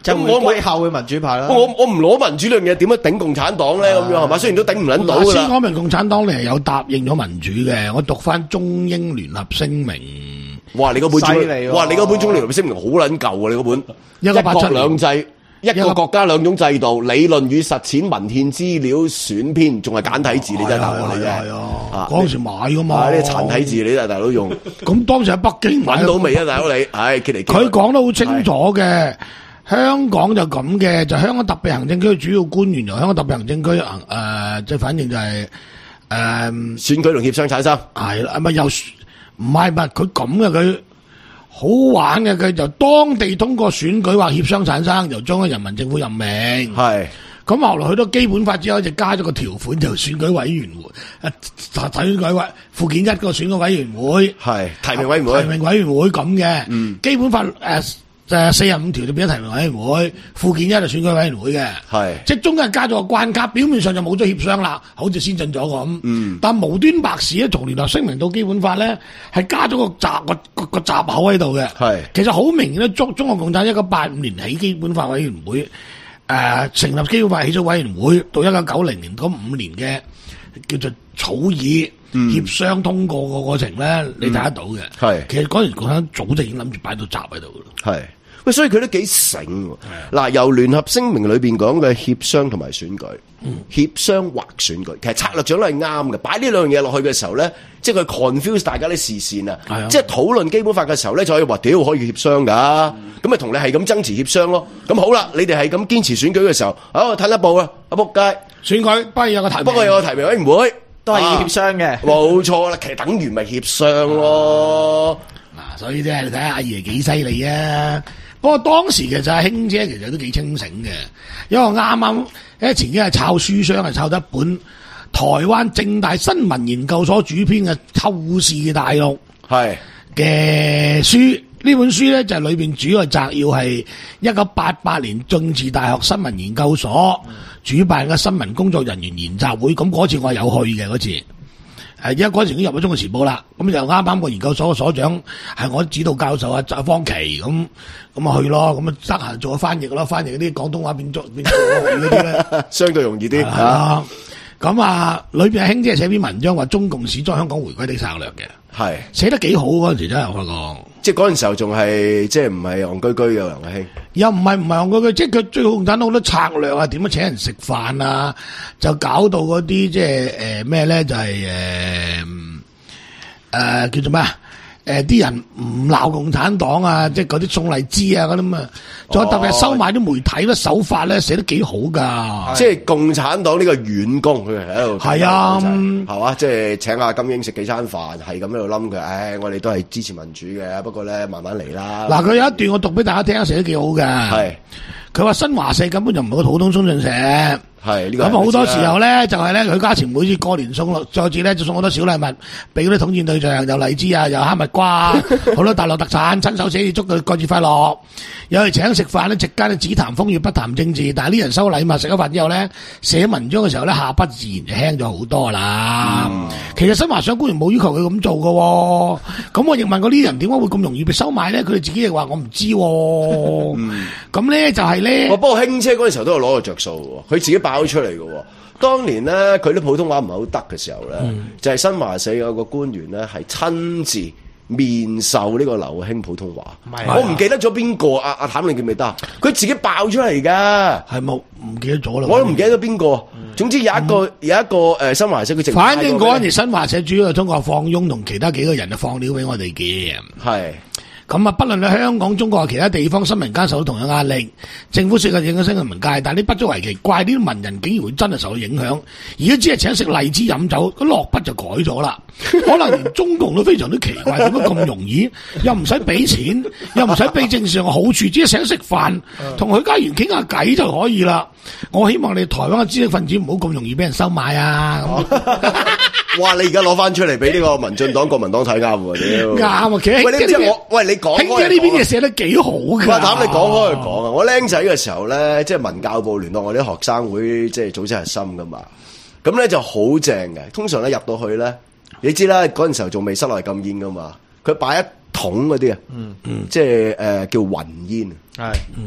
就回歸後嘅民主派啦。 我我唔攞民主呢樣嘢，點樣頂共產黨咧？咁樣係嘛？雖然都頂唔撚到㗎啦。 先講明共產黨你係有答應咗民主嘅。我讀翻中英聯合聲明。 哇！你嗰本中，哇！你嗰本中英聯合聲明好撚舊啊！你嗰本一個國兩制。一個國家兩種制度，理論與實踐文獻資料選編，仲係簡體字，你真係大鑊你真係。啊，嗰陣時買噶嘛，呢啲殘體字你都係大佬用。咁當時喺北京揾到未啊，大佬你？唉，揭嚟揭。佢講得好清楚嘅，香港就咁嘅，就香港特別行政區主要官員由香港特別行政區行誒，即係反正就係誒選舉同協商產生。係啦，咪又唔係唔係佢咁嘅佢。好玩嘅，佢就當地通過選舉或協商產生，由中央人民政府任命。係咁後來去到基本法之後，就加咗個條款，就選舉委員會，誒，選舉委附件一個選舉委員會，係提名委員會，提名委員會咁嘅。嗯，基本法誒。呃誒，四十五條就變咗提名委員會，附件一就選舉委員會嘅，係即係中間加咗個關卡，表面上就冇咗協商啦，好似先進咗咁。嗯，但無端白事咧，從聯合聲明到基本法咧，係加咗個閘個個個閘口喺度嘅。係，其實好明顯咧，中中國共產一九八五年起基本法委員會，誒、呃、成立基本法起草委員會，到一九九零年嗰五年嘅叫做草擬。嗯、協商通過個過程咧，嗯、你睇得到嘅。係，其實嗰陣共產早就已經諗住擺到閘喺度嘅。係，喂，所以佢都幾醒。嗱，由聯合聲明裏邊講嘅協商同埋選舉，嗯、協商或選舉，其實策略上都係啱嘅。擺呢兩樣嘢落去嘅時候咧，即係佢 confuse 大家啲視線啊。係啊，即係討論基本法嘅時候咧，就可以話屌可以協商噶。咁咪同你係咁爭持協商咯。咁好啦，你哋係咁堅持選舉嘅時候，好褪一步啦，阿仆街選舉不過有個提名，不過有個提名委員會。都係要協商嘅，冇錯啦，其實等於咪協商咯。嗱、啊，所以即係你睇下阿爺幾犀利啊！不過當時其實阿卿姐其實都幾清醒嘅，因為啱啱誒前幾日抄書商係抄得一本台灣政大新聞研究所主編嘅《透視大陸》係嘅書。呢本書咧就係裏邊主要摘要係一九八八年政治大學新聞研究所主辦嘅新聞工作人員研習會，咁嗰次我係有去嘅嗰次，誒，而家嗰時已經入咗《中國時報》啦，咁就啱啱個研究所嘅所長係我指導教授啊，方琦，咁咁啊去咯，咁啊得閒做咗翻譯咯，翻譯嗰啲廣東話變作變國語嗰啲咧，相對容易啲吓。咁啊，裏邊阿卿姐寫篇文章話中共史將香港回歸的策略嘅，係寫得幾好嗰陣時真係我發覺。即係嗰陣時候仲係即係唔係戇居居嘅梁阿卿，又唔係唔係戇居居，即係佢最好簡單好多策略啊，點樣請人食飯啊，就搞到嗰啲即係誒咩咧，就係誒誒叫做咩啊？誒啲人唔鬧共產黨啊，即係嗰啲送荔枝啊嗰啲嘛，仲有特別收買啲媒體咧，手法咧寫得幾好噶。即係共產黨呢個軟功，佢係喺度係啊，係嘛？即係請阿金英食幾餐飯，係咁喺度冧佢。唉，我哋都係支持民主嘅，不過咧慢慢嚟啦。嗱，佢有一段我讀俾大家聽，寫得幾好噶。係佢話新華社根本就唔係個普通通訊社。係呢個咁好多時候咧，就係咧，許家錢每次過年送落，再次咧就送好多小禮物俾嗰啲統戰對象，又荔枝啊，又哈密瓜，好多大陸特產，親手寫住祝佢過節快樂。有嚟請食飯咧，席間咧只談風月不談政治，但係呢人收禮物食咗飯之後咧，寫文章嘅時候咧，下筆自然就輕咗好多啦。嗯、其實新華社官員冇要求佢咁做嘅，咁我亦問過呢啲人點解會咁容易被收買咧？佢哋自己亦話我唔知。咁咧、嗯、就係咧，不過卿姐嗰陣時候都有攞個着數，佢自己爆咗出嚟嘅。當年咧，佢啲普通話唔係好得嘅時候咧，嗯、就係新華社有個官員咧係親自面授呢個劉興普通話。我唔記得咗邊個，阿阿譚你記唔記得？佢自己爆出嚟噶，係冇唔記得咗啦。我都唔記得咗邊個。嗯、總之有一個、嗯、有一個誒、呃、新華社佢直。反正嗰陣時新華社主要係通過放翁同其他幾個人就放料俾我哋嘅。係。咁啊，不論喺香港、中國其他地方，新民間受到同樣壓力，政府説嘅影響新聞界，但係你不足為奇怪，呢啲文人竟然會真係受到影響。而家只係請食荔枝飲酒，咁落筆就改咗啦。可能連中共都非常之奇怪，點解咁容易？又唔使俾錢，又唔使俾政治上嘅好處，只係請食飯，同許家元傾下偈就可以啦。我希望你台灣嘅知識分子唔好咁容易俾人收買啊！哇！你而家攞翻出嚟俾呢個民進黨、國民黨睇啱喎，屌！啱啊，其實喂，你知我喂你講開，卿姐呢邊嘢寫得幾好㗎。哇！咁你講開就講啊！我僆仔嘅時候咧，即係文教部聯絡我啲學生會，即係組織核心噶嘛。咁咧就好正嘅。通常咧入到去咧，你知啦，嗰陣時候仲未室內禁煙噶嘛。佢擺一桶嗰啲啊，嗯嗯，即係誒叫雲煙，係嗯。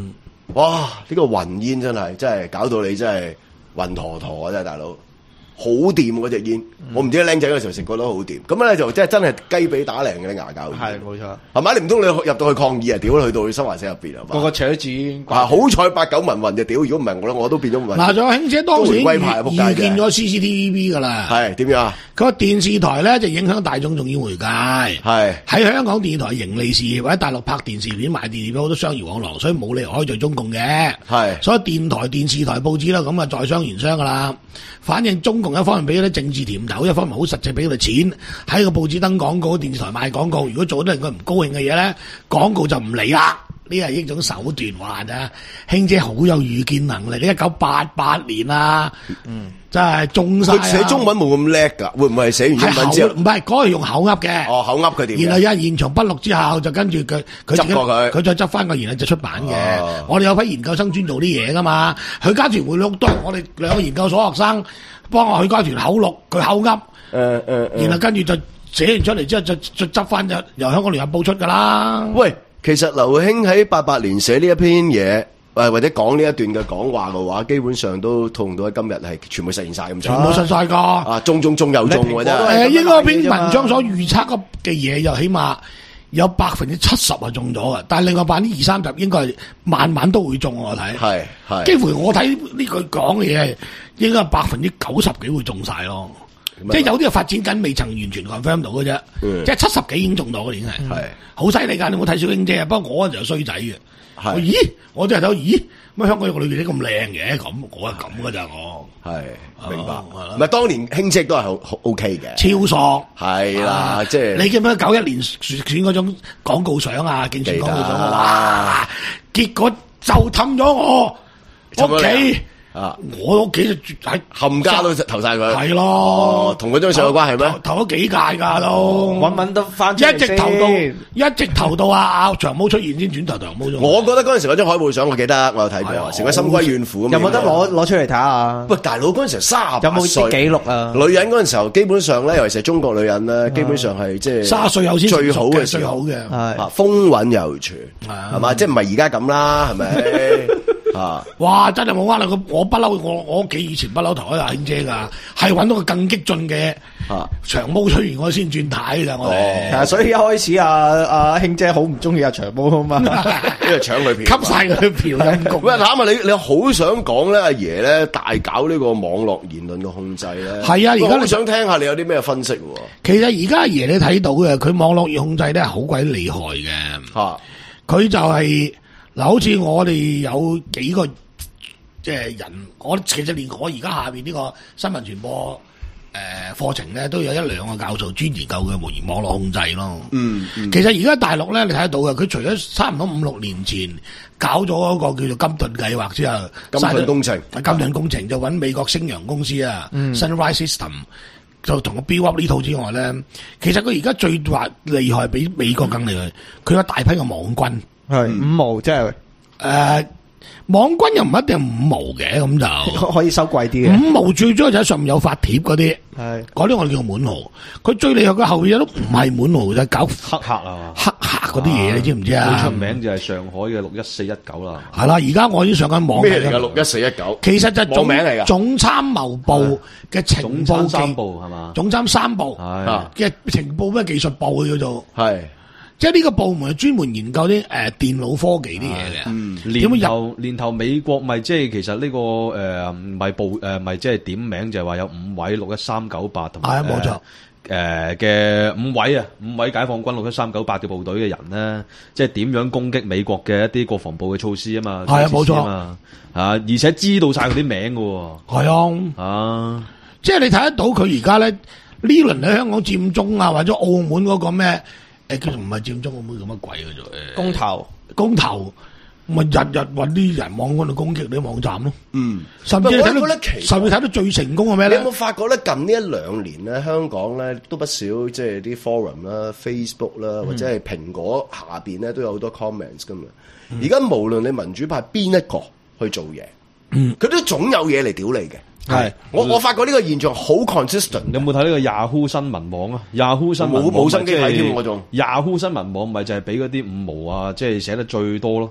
哇！呢、這個雲煙真係真係搞到你真係暈陀陀啊！真係大佬。好掂嗰隻煙，嗯、我唔知僆仔嗰時候食過都好掂。咁咧就即係真係雞髀打靚嘅啲牙膠煙。係冇錯，係咪？你唔通你入到去抗議啊？屌去到去新華社入邊啊？個個扯住煙。啊！好彩八九民運就屌，如果唔係我咧，我都變咗民。嗱，仲有兄姐當時預見咗 C C T V B 噶啦。係點樣啊？佢個電視台咧就影響大眾重要媒介。係喺香港電視台盈利事業或者大陸拍電視片賣電視片好多商業往來，所以冇理由開罪中共嘅。係。所以電台、電視台、報紙啦，咁啊在商言商噶啦。反正中共一方面俾啲政治甜頭，一方面好實際俾佢哋錢喺個報紙登廣告，電視台賣廣告。如果做得令佢唔高興嘅嘢咧，廣告就唔理啦。呢係一種手段，話咋？兄姐好有預見能力，一九八八年啊，嗯，真係中晒。佢寫中文冇咁叻噶，會唔會係寫完英文之後？唔係，嗰係用口噏嘅。哦，口噏佢點？然後一現場筆錄之後，就跟住佢佢執過佢，佢再執翻個，然後就出版嘅。哦、我哋有批研究生專做啲嘢噶嘛？許家屯會錄都係我哋兩個研究所學生幫我許家屯口錄，佢口噏。誒誒、呃呃、然後跟住就寫完出嚟之後，就就執翻就由香港聯合報出噶啦。喂。其實劉兄喺八八年寫呢一篇嘢，誒或者講呢一段嘅講話嘅話，基本上都同到喺今日係全部實現晒咁。全部實晒噶，啊中中中又中嘅啫。誒，應該篇文章所預測嘅嘢，又起碼有百分之七十係中咗嘅，但係另外百分之二三十應該係晚晚都會中。我睇係係，幾乎我睇呢句講嘅嘢，應該係百分之九十幾會中晒咯。即係有啲係發展緊，未曾完全 confirm 到嘅啫。嗯、即係七十幾已經中到嘅，已經係係好犀利噶。你冇睇小英姐啊？不過我嗰陣就衰仔嘅。係咦？我真係睇，咦？乜香港有個女記者咁靚嘅？咁我係咁噶咋我？係明白。唔係當年兄姐都係好好 OK 嘅，超索係啦。即係你記唔記得九一年選嗰種廣告相啊？競選廣告相啊！結果就氹咗我屋企。啊！我屋企就住喺冚家都投晒佢，係咯，同嗰張相有關係咩？投咗幾屆噶都，搵搵得翻，一直投到，一直投到啊！阿長毛出現先轉頭長毛咗。我覺得嗰陣時嗰張海報相，我記得我有睇過，成個心歸怨婦咁。有冇得攞攞出嚟睇下？喂，大佬嗰陣時卅八歲，有冇啲記錄啊？女人嗰陣時候，基本上咧，尤其是中國女人咧，基本上係即係卅歲有先最好嘅，最好嘅，係風韻猶存，係嘛？即係唔係而家咁啦，係咪？啊！哇！真係冇呃啦，我不嬲，我我屋企以前不嬲投開阿兄姐噶，係揾到個更激進嘅啊長毛出現，我先轉軚噶我哋。哦，所以一開始阿阿兄姐好唔中意阿長毛啊嘛，因為搶佢票，吸晒佢票陰公。喂，諗下你你好想講咧，阿爺咧大搞呢個網絡言論嘅控制咧。係啊，而家你想聽下你有啲咩分析喎？其實而家阿爺你睇到嘅，佢網絡控制咧係好鬼厲害嘅。吓，佢就係。嗱，好似我哋有幾個即係人，我其實連我而家下邊呢個新聞傳播誒課程咧，都有一兩個教授專研究嘅網網絡控制咯。嗯，嗯其實而家大陸咧，你睇得到嘅，佢除咗差唔多五六年前搞咗嗰個叫做金盾計劃之後，金盾工程，金盾工程就揾美國星陽公司啊、嗯、Sunrise System 就同佢 build up 呢套之外咧，其實佢而家最話厲害，比美國更厲害，佢有大批嘅網軍。係五毛，即係誒，網軍又唔一定係五毛嘅，咁就可以收貴啲嘅。五毛最主要就喺上面有發帖嗰啲，係嗰啲我哋叫滿號。佢最厲害嘅後邊都唔係滿號，就係搞黑客啊，黑客嗰啲嘢，你知唔知啊？最出名就係上海嘅六一四一九啦。係啦，而家我已經上緊網咩嚟噶？六一四一九，其實就係總名嚟噶，總參謀部嘅情報三部係嘛？總參三部嘅情報咩技術部叫做係。即係呢個部門係專門研究啲誒、呃、電腦科技啲嘢嘅。嗯，年頭年頭美國咪即係其實呢、這個誒咪部誒咪即係點名就係話有五位六一三九八同埋冇錯誒嘅五位啊五位解放軍六一三九八嘅部隊嘅人咧，即係點樣攻擊美國嘅一啲國防部嘅措施啊嘛。係啊，冇錯啊，而且知道晒佢啲名㗎。係啊，啊，即係你睇得到佢而家咧呢輪喺香港佔中啊，或者澳門嗰個咩？誒，其實唔係佔中，澳門咁乜鬼嘅啫？誒，公投，公投，咪日日搵啲人網嗰度攻擊你啲網站咯。嗯，甚至睇到，甚至睇到最成功係咩咧？你有冇發覺咧？近呢一兩年咧，香港咧都不少，即係啲 forum 啦、Facebook 啦，或者係蘋果下邊咧都有好多 comments 噶嘛。而家無論你民主派邊一個去做嘢，嗯，佢都總有嘢嚟屌你嘅。係，我我發覺呢個現象好 consistent。你有冇睇呢個 Yahoo 新聞網啊 ？Yahoo 新聞網冇冇心機睇添嗰種。Yahoo 新聞網咪就係俾嗰啲五毛啊，即係寫得最多咯。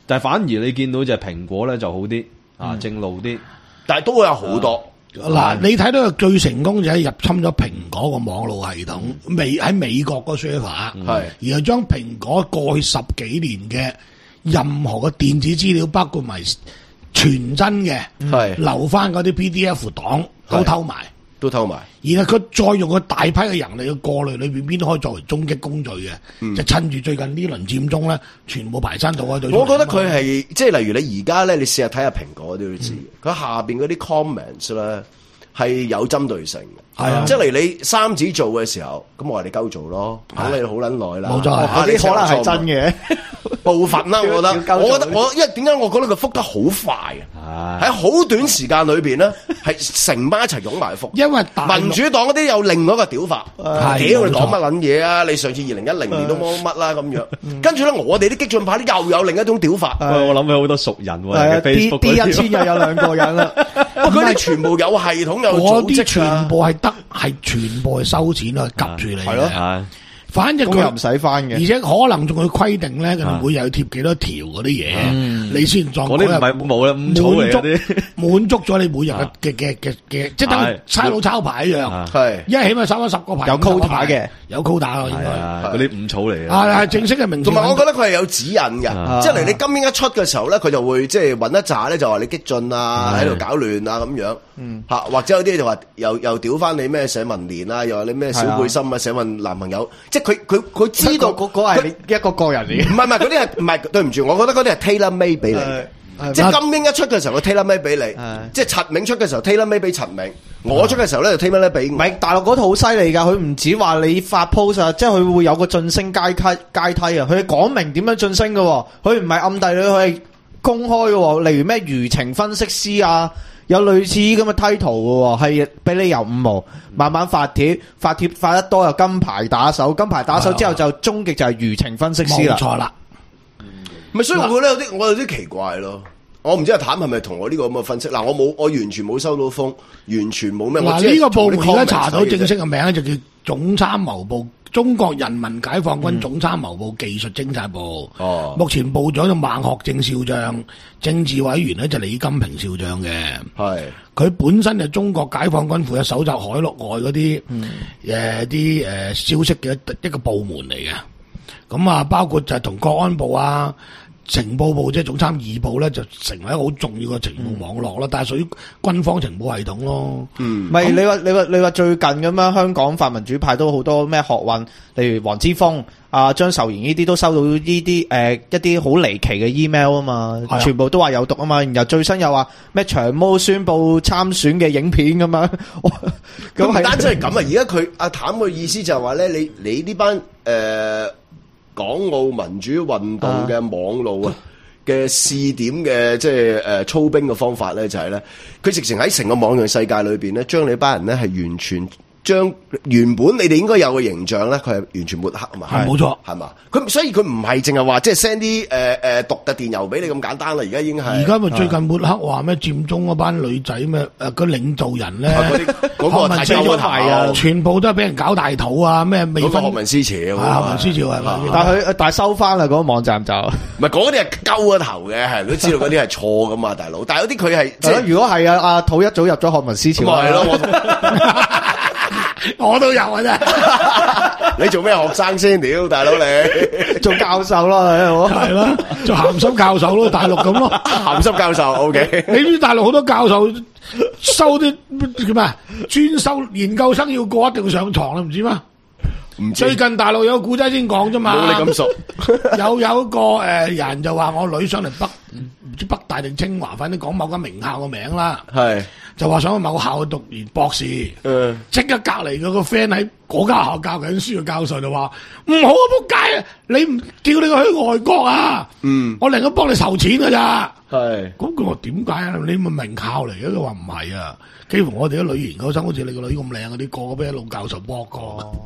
但係反而你見到就係蘋果咧就好啲啊，正路啲， 但係都會有好多。 嗱，你睇到最成功就係入侵咗蘋果個網絡系統，美喺美國個 server，係，然後將蘋果過去十幾年嘅任何嘅電子資料，包括埋傳真嘅，係留翻嗰啲 P D F 檔都偷埋， 都偷埋。 然後佢再用個大批嘅人嚟去過濾裏邊邊都可以作為終極工序嘅，嗯、就趁住最近呢輪佔中咧，全部排山倒海。 我覺得佢係即係例如你而家咧，你試下睇下蘋果都要知，佢、嗯、下邊嗰啲 comments 咧係有針對性嘅，係啊，即係例如你三子做嘅時候，咁我話你鳩做咯，等你好撚耐啦， 冇錯， 嗰啲可能係真嘅。 部分啦，我覺得，我覺得我因為點解我覺得佢覆得好快啊？喺好短時間裏邊咧，係成班一齊湧埋覆。因為民主黨嗰啲有另外一個屌法，屌你講乜撚嘢啊？你上次二零一零年都冇乜啦咁樣，跟住咧我哋啲激進派咧又有另一種屌法。 我諗起好多熟人喎， 係啊，D D 一千又有兩個人啦， 佢哋全部有系統有組織啊， 全部係得係全部係收錢啊，夾住你。係咯。反正佢又唔使翻嘅， 而且可能仲會規定咧，佢每日要貼幾多條嗰啲嘢，嗯、你先撞嗰啲唔係冇啦，五草嚟嗰啲， 滿足咗你每日嘅嘅嘅嘅，即係等差佬抄牌一樣，係，因為起碼抄咗十個牌， 有 quota 嘅， 有 quota 咯，應該嗰啲五草嚟嘅， 係係正式嘅名。 同埋我覺得佢係有指引嘅，即係嚟你今年一出嘅時候咧，佢就會即係揾一紮咧，就話你激進啊，喺度搞亂啊咁樣，嚇或者有啲就話又又屌翻你咩社民連啊，又話你咩小背心啊，社民男朋友，即係佢佢佢知道嗰嗰係你一個個人嚟嘅， 唔係唔係嗰啲係唔係對唔住，我覺得嗰啲係 tailor made 俾你，即係金英一出嘅時候，佢 tailor made 俾你，即係陳銘出嘅時候 tailor made 俾陳銘，我出嘅時候咧就 tailor made 俾我。 唔係大陸嗰套好犀利㗎，佢唔止話你發 post 啊，即係佢會有個晉升階梯階梯啊，佢講明點樣晉升嘅，佢唔係暗地裏，佢係公開嘅，例如咩輿情分析師啊。有類似咁嘅 title 嘅，係俾你由五毛慢慢發帖，發帖發得多又金牌打手，金牌打手之後就終極就係輿情分析師啦。冇錯啦， 咪所以我覺得有啲我有啲奇怪咯。我唔知阿譚係咪同我呢個咁嘅分析？嗱，我冇，我完全冇收到風，完全冇咩。 嗱，呢個部門而家查到正式嘅名咧，就叫總參謀部。中國人民解放軍總參謀部技術偵察部，哦，目前部長就孟學正少將，政治委員咧就李金平少將嘅，係佢本身就中國解放軍負責搜集海陸外嗰啲誒啲誒消息嘅一個部門嚟嘅，咁啊包括就係同國安部啊。情報部即係總參二部咧，就成為一個好重要嘅情報網絡啦，嗯、但係屬於軍方情報系統咯。嗯， 咪你話你話你話最近咁樣，香港泛民主派都好多咩學運，例如黃之鋒、啊張秀賢呢啲都收到呢啲誒一啲好離奇嘅 email 啊嘛，啊全部都話有毒啊嘛，然後最新又話咩長毛宣布參選嘅影片咁樣。 咁唔單止係咁啊，而家佢阿譚嘅意思就係話咧，你你呢班誒。呃港澳民主運動嘅網路啊嘅試點嘅即係誒操兵嘅方法咧，就係咧，佢直情喺成個網上世界裏邊咧，將你班人咧係完全將原本你哋應該有嘅形象咧，佢係完全抹黑啊嘛， 係冇錯， 係嘛？佢所以佢唔係淨係話即係 send 啲誒誒毒嘅電郵俾你咁簡單啦，而家已經係而家咪最近抹黑話咩佔中嗰班女仔咩誒個領導人咧， 嗰個太鳩頭啊， 全部都係俾人搞大肚啊咩未婚學民思潮啊，學民思潮係嘛？ 但係佢但係收翻啦嗰個網站就唔係嗰啲係鳩咗頭嘅，係都知道嗰啲係錯噶嘛，大佬。但係有啲佢係即係如果係啊阿土一早入咗學民思潮係咯。 我都有啊啫！ 你做咩學生先？屌大佬你做教授咯， 係咯，做鹹濕教授咯，大陸咁咯， 鹹濕教授 OK。 你知大陸好多教授收啲叫咩？專修研究生要過一定要上堂啦，唔知咩？唔知最近大陸有個古仔先講啫嘛。 冇你咁熟。 有有一個誒人就話我女上嚟北唔知北大定清華，反正講某間名校個名啦。係。就話想去某校讀完博士，嗯，即刻隔籬嗰個 friend 喺嗰間學校教緊書嘅教授就話唔好啊，仆街啊！你唔叫你去外國啊？嗯，我寧願幫你籌錢噶咋？係，咁佢話點解啊？你咪名校嚟嘅？佢話唔係啊，幾乎我哋啲女研究生好似你個女咁靚嗰啲，個個俾啲老教授博過。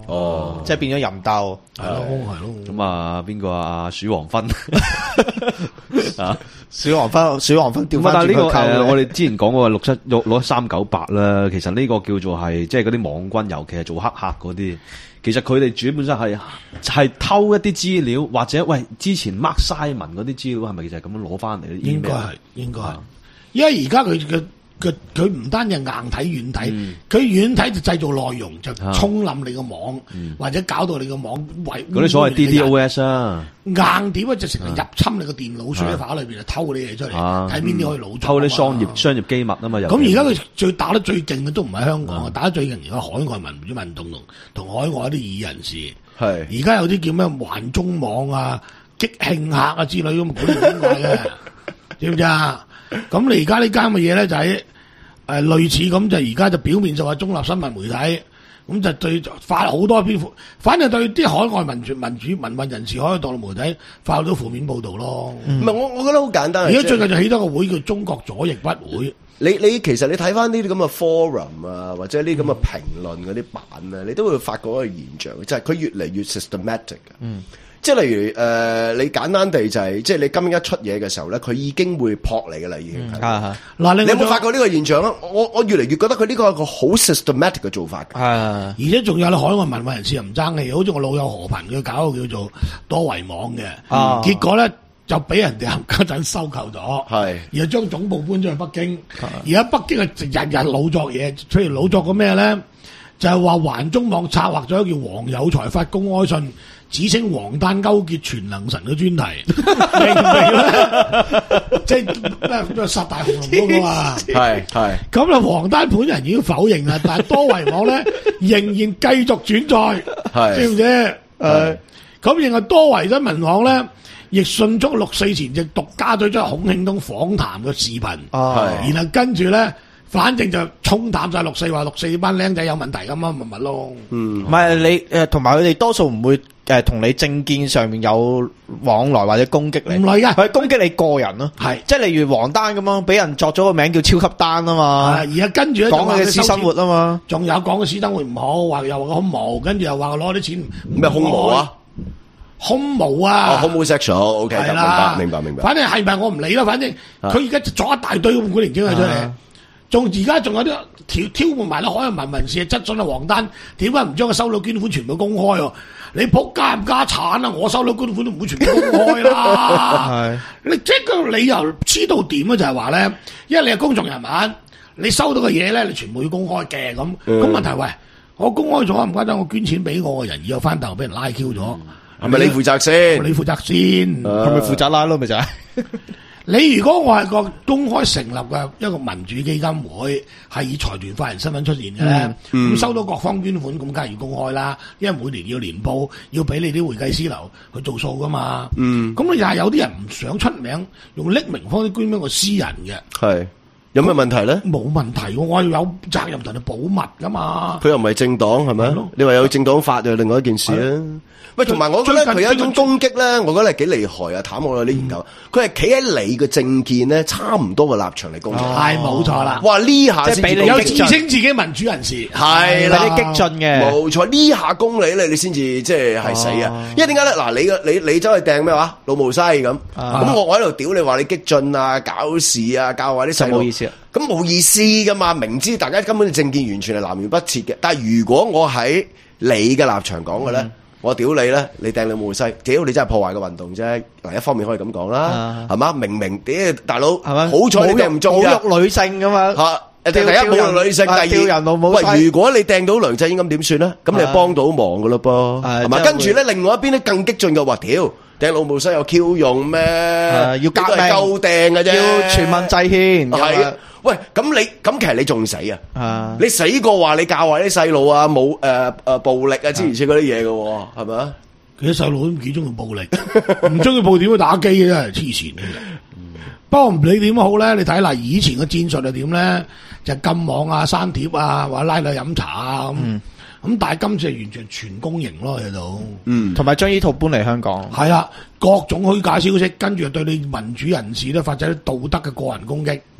哦，即係變咗淫鬥， 係咯係咯。 咁啊，邊個啊？鼠王芬啊， 鼠王芬，鼠王芬調翻轉去扣。 但係呢個誒，我哋之前講過六七六六三九八啦，其實呢個叫做係即係嗰啲網軍，尤其係做黑客嗰啲。其實佢哋主本身係係偷一啲資料，或者喂之前 Mark Simon 嗰啲資料係咪就係咁樣攞翻嚟？ 應該係，應該係。因為而家佢嘅佢佢唔單止係硬睇軟睇，佢軟睇就製造內容，就沖冧你個網，嗯、或者搞到你個網為嗰啲所謂 D DoS 啊， 硬點啊就成日入侵你個電腦 server 裏邊，就偷你嘢出嚟，睇邊啲可以老偷啲商業商業機密啊嘛。 咁而家佢最打得最勁嘅都唔係香港，嗯、打得最勁而家海外民主運動同同海外一啲異議人士。係而家有啲叫咩環中網啊、激慶客啊之類咁，古靈精怪嘅，知唔知啊？咁你而家呢間嘅嘢咧就係誒類似咁，就而家就表面就話中立新聞媒體，咁就對發好多篇，反正對啲海外民主民主民運人士、海外獨立媒體發好多負面報導咯。唔係、嗯、我我覺得好簡單。而家最近就起多個會叫中國左翼不會。你你其實你睇翻呢啲咁嘅 forum 啊，或者呢啲咁嘅評論嗰啲版啊，你都會發覺一個現象，就係、是、佢越嚟越 systematic 嘅。嗯。即係例如誒、呃，你簡單地就係、是，即係你今日一出嘢嘅時候咧，佢已經會撲你嘅啦，已經。係係、嗯。嗱，你有冇發覺呢個現象啊？我我越嚟越覺得佢呢個係個好 systematic 嘅做法。係。而且仲有你海外民運人士又唔爭氣，好似我老友何頻佢搞個叫做多維網嘅，啊、結果咧就俾人哋嗰陣收購咗。係。然後將總部搬咗去北京。而家北京係日日老作嘢，譬如老作個咩咧？就係話環中網策劃咗一個叫黃有才發公開信，指稱黃丹勾結全能神嘅專題，明唔明咧？即係咩殺大紅龍嗰個啊？係係。咁啊，黃丹本人已經否認啦，但係多維網咧仍然繼續轉載，係知唔知？誒，咁另外多維新聞網咧，亦迅速六四前夕獨家對咗孔慶東訪談嘅視頻，係，然後跟住咧。反正就沖淡晒六四，話六四班僆仔有問題咁啊，咪咪咯。嗯，唔係你誒，同埋佢哋多數唔會誒同你政見上面有往來或者攻擊你。唔係噶，佢攻擊你個人咯。係，即係例如黃丹咁樣，俾人作咗個名叫超級丹啊嘛。係，而家跟住咧講佢嘅私生活啊嘛，仲有講佢私生活唔好，話又話佢空無，跟住又話佢攞啲錢咩空無啊？空無啊！哦，homosexual，OK，明白，明白，明白。反正係咪我唔理啦，反正佢而家作一大堆咁古靈精怪出嚟。仲而家仲有啲挑挑撥埋啲海外民運事嘅質詢啊，黃丹點解唔將個收到捐款全部公開喎？你仆家唔家產啊？我收到捐款都唔會全部公開啦。係你即係個理由知道點啊？就係話咧，因為你係公眾人物，你收到嘅嘢咧，你全部要公開嘅咁。咁、嗯、問題喂，我公開咗唔怪得我捐錢俾我嘅人，以後翻頭俾人拉 Q 咗，係咪、嗯、你負責先？你負責先，係咪負責拉咯？咪就係。你如果我係個公開成立嘅一個民主基金會，係以財團法人身份出現嘅咧，咁、嗯嗯、收到各方捐款，咁梗係要公開啦。因為每年要年報，要俾你啲會計師樓去做數噶嘛。嗯，咁你又係有啲人唔想出名，用匿名方式捐俾個私人嘅。係有咩問題咧？冇問題，我係有責任同你保密噶嘛。佢又唔係政黨係咪？你話有政黨法就另外一件事啦。喂，同埋我覺得佢有一種攻擊咧，我覺得係幾厲害啊！譚我有啲研究，佢係企喺你嘅政見咧，差唔多嘅立場嚟攻擊。係冇錯啦！哇，呢下即係俾你有自稱自己民主人士，係啦，啲激進嘅，冇錯。呢下攻你咧，你先至即係係死啊！因為點解咧？嗱，你嘅你你走去掟咩話？老毛西咁，咁我我喺度屌你話你激進啊、搞事啊、教壞啲細路，冇意思啊！咁冇意思噶嘛，明知大家根本政見完全係南轅北轍嘅。但係如果我喺你嘅立場講嘅咧，嗯、我屌你咧，你掟你冇西，屌你真係破壞個運動啫。嗱，一方面可以咁講啦，係嘛、啊？明明屌大佬，係咪？好彩你掟唔中啫。侮辱女性噶嘛？吓，第一侮辱女性，第二丟人老母。喂，如果你掟到梁振英咁點算咧？咁你係幫到忙噶咯噃，係嘛？跟住咧，另外一邊咧更激進嘅話，屌掟老母西有 Q 用咩？要革命夠掟嘅啫，要全民制憲。係。喂，咁你咁其實你仲死啊？啊你死過話你教壞啲細路啊，冇誒誒暴力啊，諸如此嗰啲嘢嘅，係咪啊？佢啲細路都唔幾中意暴力，唔中意暴點去打機嘅真係黐線嘅。不過唔理點好咧，你睇嗱以前嘅戰術係點咧？就禁網啊、刪帖啊，或者拉你飲茶啊咁。咁、嗯、但係今次係完全全公營咯喺度，嗯，同埋將呢套搬嚟香港。係啊，各種虛假消息，跟住對你民主人士咧發展啲道德嘅個人攻擊。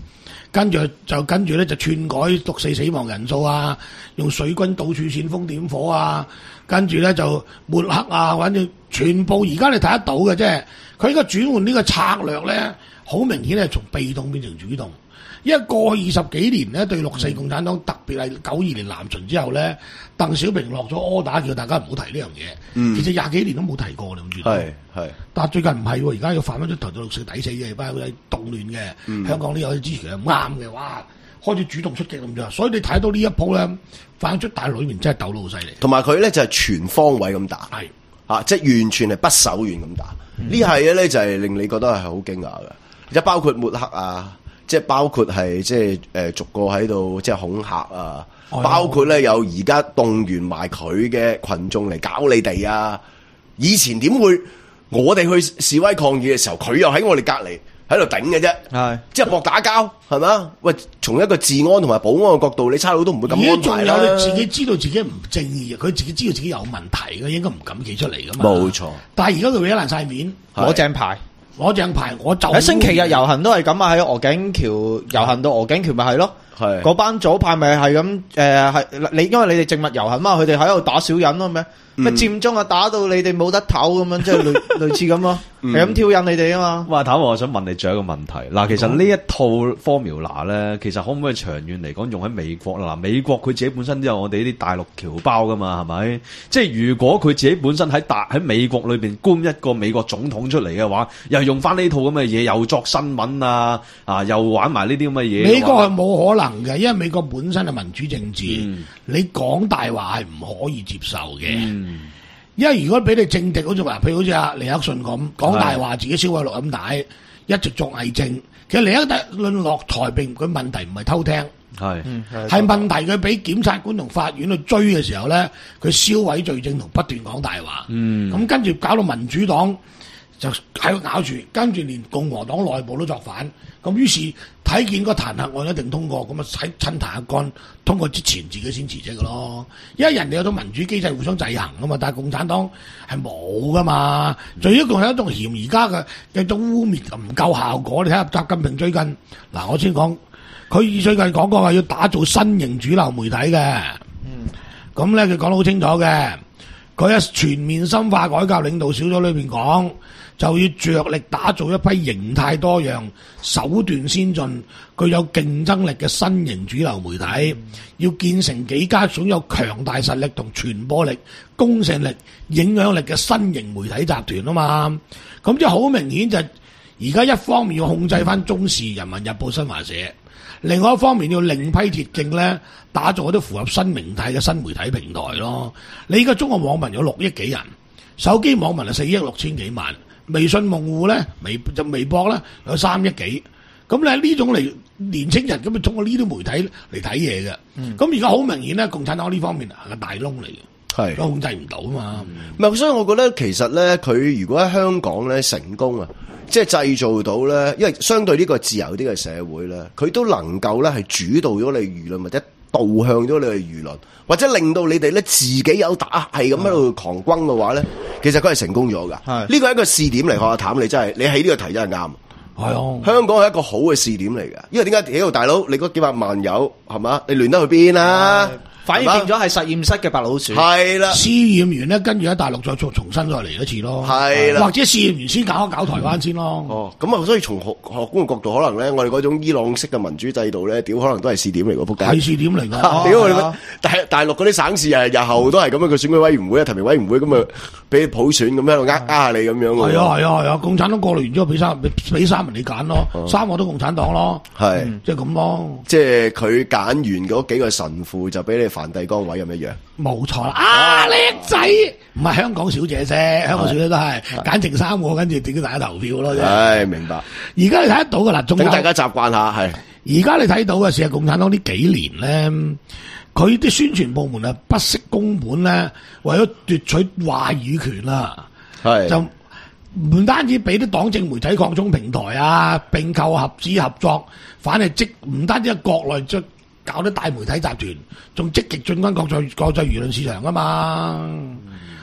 跟住就跟住咧就篡改六四死亡人數啊，用水軍到處煽風點火啊，跟住咧就抹黑啊，反正全部而家你睇得到嘅，即係佢呢個轉換呢個策略咧，好明顯係從被動變成主動。因為過去二十幾年咧，對六四共產黨、嗯、特別係九二年南巡之後咧，鄧小平落咗 order 叫大家唔好提呢樣嘢。嗯、其實廿幾年都冇提過，你諗住？係係。但係最近唔係喎，而家要反翻出頭到六四抵死嘅，班嗰啲動亂嘅，嗯、香港呢有啲支持係唔啱嘅，哇！開始主動出擊咁樣，所以你睇到呢一鋪咧，反出大裏面真係鬥得好犀利。同埋佢咧就係、是、全方位咁打，係啊，即係完全係不手軟咁打。嗯、呢係咧就係、是、令你覺得係好驚訝嘅，即係包括抹黑啊。即係包括係即係誒逐個喺度即係恐嚇啊，哎、包括咧有而家動員埋佢嘅群眾嚟搞你哋啊！以前點會我哋去示威抗議嘅時候，佢又喺我哋隔離喺度頂嘅啫，係即係搏打交係嘛？喂，從一個治安同埋保安嘅角度，你差佬都唔會咁安排啦。仲有你自己知道自己唔正義，佢自己知道自己有問題嘅，應該唔敢企出嚟噶嘛。冇錯，但係而家佢一爛晒面，攞正牌。攞正牌，我就喺星期日遊行都係咁啊！喺鵝頸橋遊行到鵝頸橋咪係咯，係嗰班左派咪係咁誒係你，因為你哋靜默遊行嘛，佢哋喺度打小人咯咩？咩佔中啊打到你哋冇得唞咁樣，即係類類似咁咯，係咁挑釁你哋啊嘛。哇！頭我想問你仲有一個問題，嗱，其實呢一套 formula 咧，其實可唔可以長遠嚟講用喺美國啦？嗱，美國佢自己本身都有我哋呢啲大陸僑胞噶嘛，係咪？即係如果佢自己本身喺大喺美國裏邊官一個美國總統出嚟嘅話，又用翻呢套咁嘅嘢，又作新聞啊，啊，又玩埋呢啲咁嘅嘢。美國係冇可能嘅，因為美國本身係民主政治，嗯、你講大話係唔可以接受嘅。嗯因為如果俾你政敵，好似話，譬如好似阿尼克遜咁講大話，自己燒毀錄音帶，一直作偽證。其實尼克遜落台並佢問題唔係偷聽，係係是問題佢俾檢察官同法院去追嘅時候咧，佢燒毀罪證同不斷講大話。嗯，咁跟住搞到民主黨就喺度咬住，跟住連共和黨內部都作反。咁於是睇見個彈劾案一定通過，咁啊喺趁彈劾案通過之前自己先辭職嘅咯。因為人哋有種民主機制互相制衡啊嘛，但係共產黨係冇噶嘛。最一共係一種嫌而家嘅一種污蔑唔夠效果。你睇下習近平最近嗱，我先講佢最近講過話要打造新型主流媒體嘅。嗯，咁咧佢講得好清楚嘅，佢喺全面深化改革領導小組裏邊講。就要着力打造一批形態多樣、手段先進、具有競爭力嘅新型主流媒體，要建成幾家擁有強大實力同傳播力、公信力、影響力嘅新型媒體集團啊嘛。咁即係好明顯就而家一方面要控制翻中視、人民日報、新華社，另外一方面要另批鐵證咧，打造一啲符合新形態嘅新媒體平台咯。你而家中國網民有六億幾人，手機網民係四億六千幾萬。微信用戶咧，微就微博咧有三億幾，咁咧呢種嚟年青人咁啊通過呢啲媒體嚟睇嘢嘅，咁而家好明顯咧，共產黨呢方面係個大窿嚟嘅，係都控制唔到啊嘛。唔係、嗯，所以我覺得其實咧，佢如果喺香港咧成功啊，即係製造到咧，因為相對呢個自由啲嘅社會咧，佢都能夠咧係主導咗你輿論或者導向咗你嘅輿論，或者令到你哋咧自己有打係咁喺度狂轟嘅話咧，其實佢係成功咗噶。係呢個係一個試點嚟，學阿譚你真係你起呢個題真係啱。係啊，香港係一個好嘅試點嚟嘅，因為點解？屌大佬，你嗰幾百萬友係嘛？你亂得去邊啊？反而變咗係實驗室嘅白老鼠。係啦，試驗完咧，跟住喺大陸再重重新再嚟一次咯。係啦，或者試驗完先搞一搞台灣先咯。哦，咁啊，所以從學學工嘅角度，可能咧，我哋嗰種伊朗式嘅民主制度咧，屌可能都係試點嚟嘅，仆街。係試點嚟㗎。屌你大大陸嗰啲省市啊，日後都係咁樣嘅選舉委員會啊、提名委員會咁啊，俾普選咁喺度呃呃下你咁樣。係啊係啊係啊！共產黨過嚟完之後，俾三俾三人你揀咯，三個都共產黨咯。係，即係咁咯。即係佢揀完嗰幾個神父，就俾你。梵蒂岡委咁一樣，冇錯啦！啊，叻仔，唔係香港小姐啫，香港小姐都係揀剩三個，跟住點大家投票咯。係，明白。而家你睇得到噶啦，仲等大家習慣下。係，而家你睇到嘅，事實共產黨呢幾年咧，佢啲宣傳部門啊，不惜工本咧，為咗奪取話語權啦，係就唔單止俾啲黨政媒體擴充平台啊，併購合資合作，反係即唔單止喺國內即。搞啲大媒體集團，仲積極進軍國際國際輿論市場啊嘛！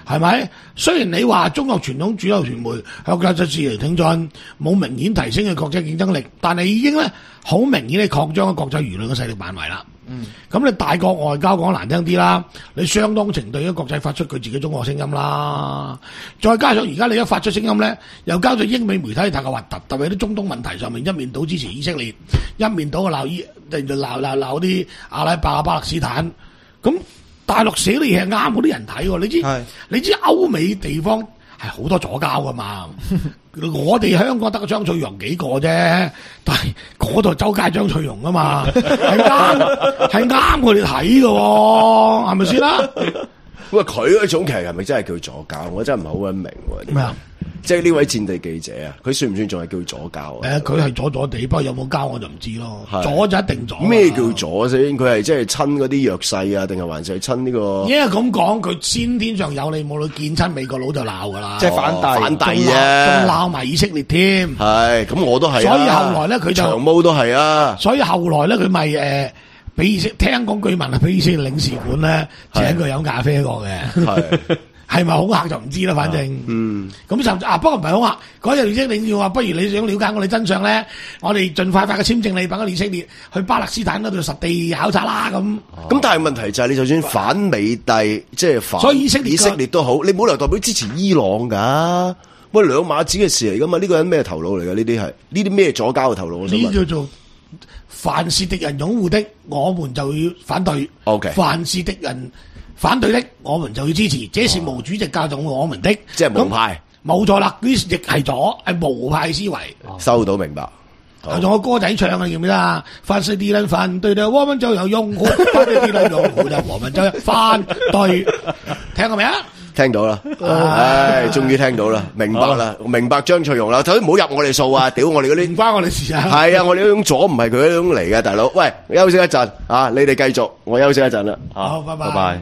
係咪？雖然你話中國傳統主流傳媒向國際市場挺進，冇明顯提升嘅國際競爭力，但係已經咧好明顯你擴張咗國際輿論嘅勢力範圍啦。嗯，咁你大國外交講難聽啲啦，你相當程度喺國際發出佢自己中國聲音啦。再加上而家你一發出聲音咧，又交咗英美媒體太過核突，特別喺啲中東問題上面一面倒支持以色列，一面倒鬧伊，就鬧鬧鬧啲阿拉伯、巴勒斯坦。咁大陸寫啲嘢係啱嗰啲人睇喎，你知？你知歐美地方係好多左膠噶嘛？我哋香港得個張翠容幾個啫，但係嗰度周街張翠容啊嘛，係啱係啱我哋睇嘅喎，係咪先啦？ 喂，佢嗰種其實係咪真係叫左膠？我真係唔係好明喎。 咩啊？ 即係呢位戰地記者啊，佢算唔算仲係叫左膠啊？ 誒，佢係左左地，不過有冇膠我就唔知咯。左就一定左。 咩叫左先？佢係即係親嗰啲弱勢啊，定係還是係親呢個？因為咁講，佢先天上有你冇你見親美國佬就鬧噶啦， 即係反帝， 反帝啊， 仲鬧埋以色列添。 係，咁我都係。 所以後來咧，佢就長毛都係啊。 所以後來咧，佢咪誒，俾以色聽講據聞係俾以色列領事館咧請佢飲咖啡過嘅。係。係咪恐嚇就唔知啦，反正，嗯，咁就啊，不過唔係恐嚇，嗰日以色列要話，不如你想了解我哋真相咧，我哋盡快發個簽證你，等個以色列去巴勒斯坦嗰度實地考察啦，咁。 咁但係問題就係，你就算反美帝，即係反， 所以以色列以色列都好，你冇理由代表支持伊朗噶，喂，兩碼子嘅事嚟噶嘛？呢個人咩頭腦嚟噶？呢啲係呢啲咩左膠嘅頭腦？ 呢叫做凡是敵人擁護的，我們就要反對。 OK， 凡是敵人反對的，我們就要支持。這是毛主席教導我們的，哦、 即係毛派， 冇錯啦。呢亦係左，係毛派思維。 哦、收到明白。 仲有歌仔唱啊，記唔記得啊？凡是敵人反對的，我們就有擁護；反對敵人擁護的，我們就有反對。聽過未啊？ 聽到啦，唉，終於聽到啦，明白啦，明白張翠容啦。頭先唔好入我哋數啊，屌我哋嗰啲， 唔關我哋事啊。 係啊，我哋嗰種左唔係佢嗰種嚟嘅，大佬。喂，休息一陣啊，你哋繼續，我休息一陣啦。 好，拜拜。 拜拜。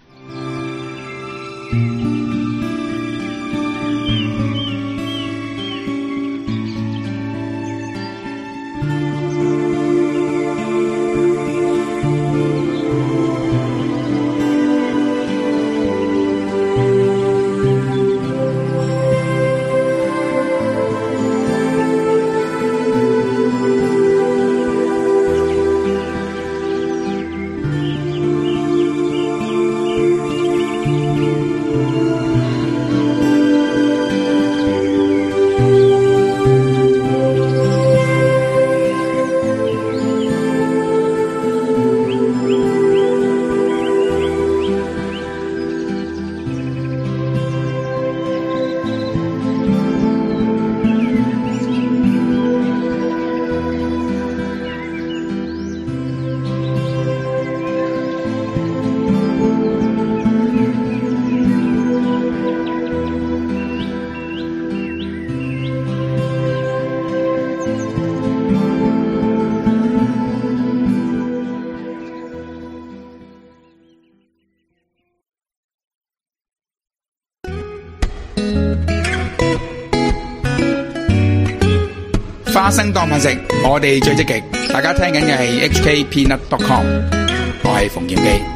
花生當飯食，我哋最積極。大家聽緊嘅係 H K Peanut dot com， 我係馮檢基。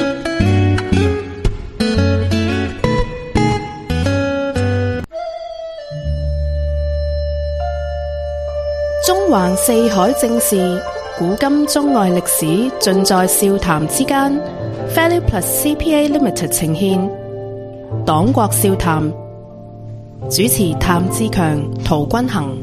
中環四海正事，古今中外歷史，盡在笑談之間。Value Plus C P A Limited 呈現黨國笑談，主持譚志強、陶君行。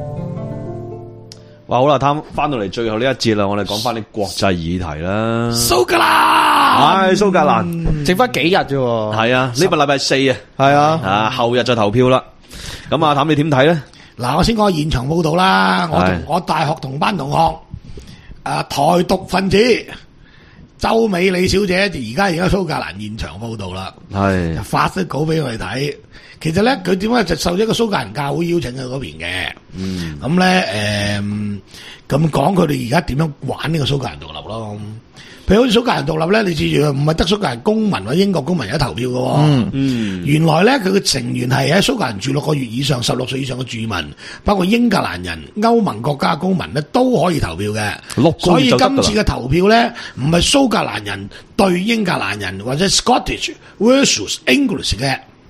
哇，好啦，貪翻到嚟最後呢一節啦，我哋講翻啲國際議題啦。 蘇格蘭， 唉，蘇格蘭剩翻幾日啫？ 係啊，呢個禮拜四啊， 係啊， 啊後日就投票啦。咁啊，譚你點睇咧？ 嗱，我先講現場報道啦。我同我大學同班同學，誒、啊，台獨分子周美李小姐，而家而家蘇格蘭現場報道啦，係就發咗稿俾我哋睇。其實咧，佢點解就受咗一個蘇格蘭教會邀請去嗰邊嘅？嗯，咁咧，誒，咁講佢哋而家點樣玩呢個蘇格蘭獨立咯？譬如好似蘇格蘭獨立咧，你記住唔係得蘇格蘭公民或者英國公民有投票嘅。嗯嗯，原來咧佢嘅成員係喺蘇格蘭住六個月以上、十六歲以上嘅住民，包括英格蘭人、歐盟國家公民咧都可以投票嘅。六個月就得㗎啦。所以今次嘅投票咧，唔係蘇格蘭人對英格蘭人或者 Scottish versus English 嘅。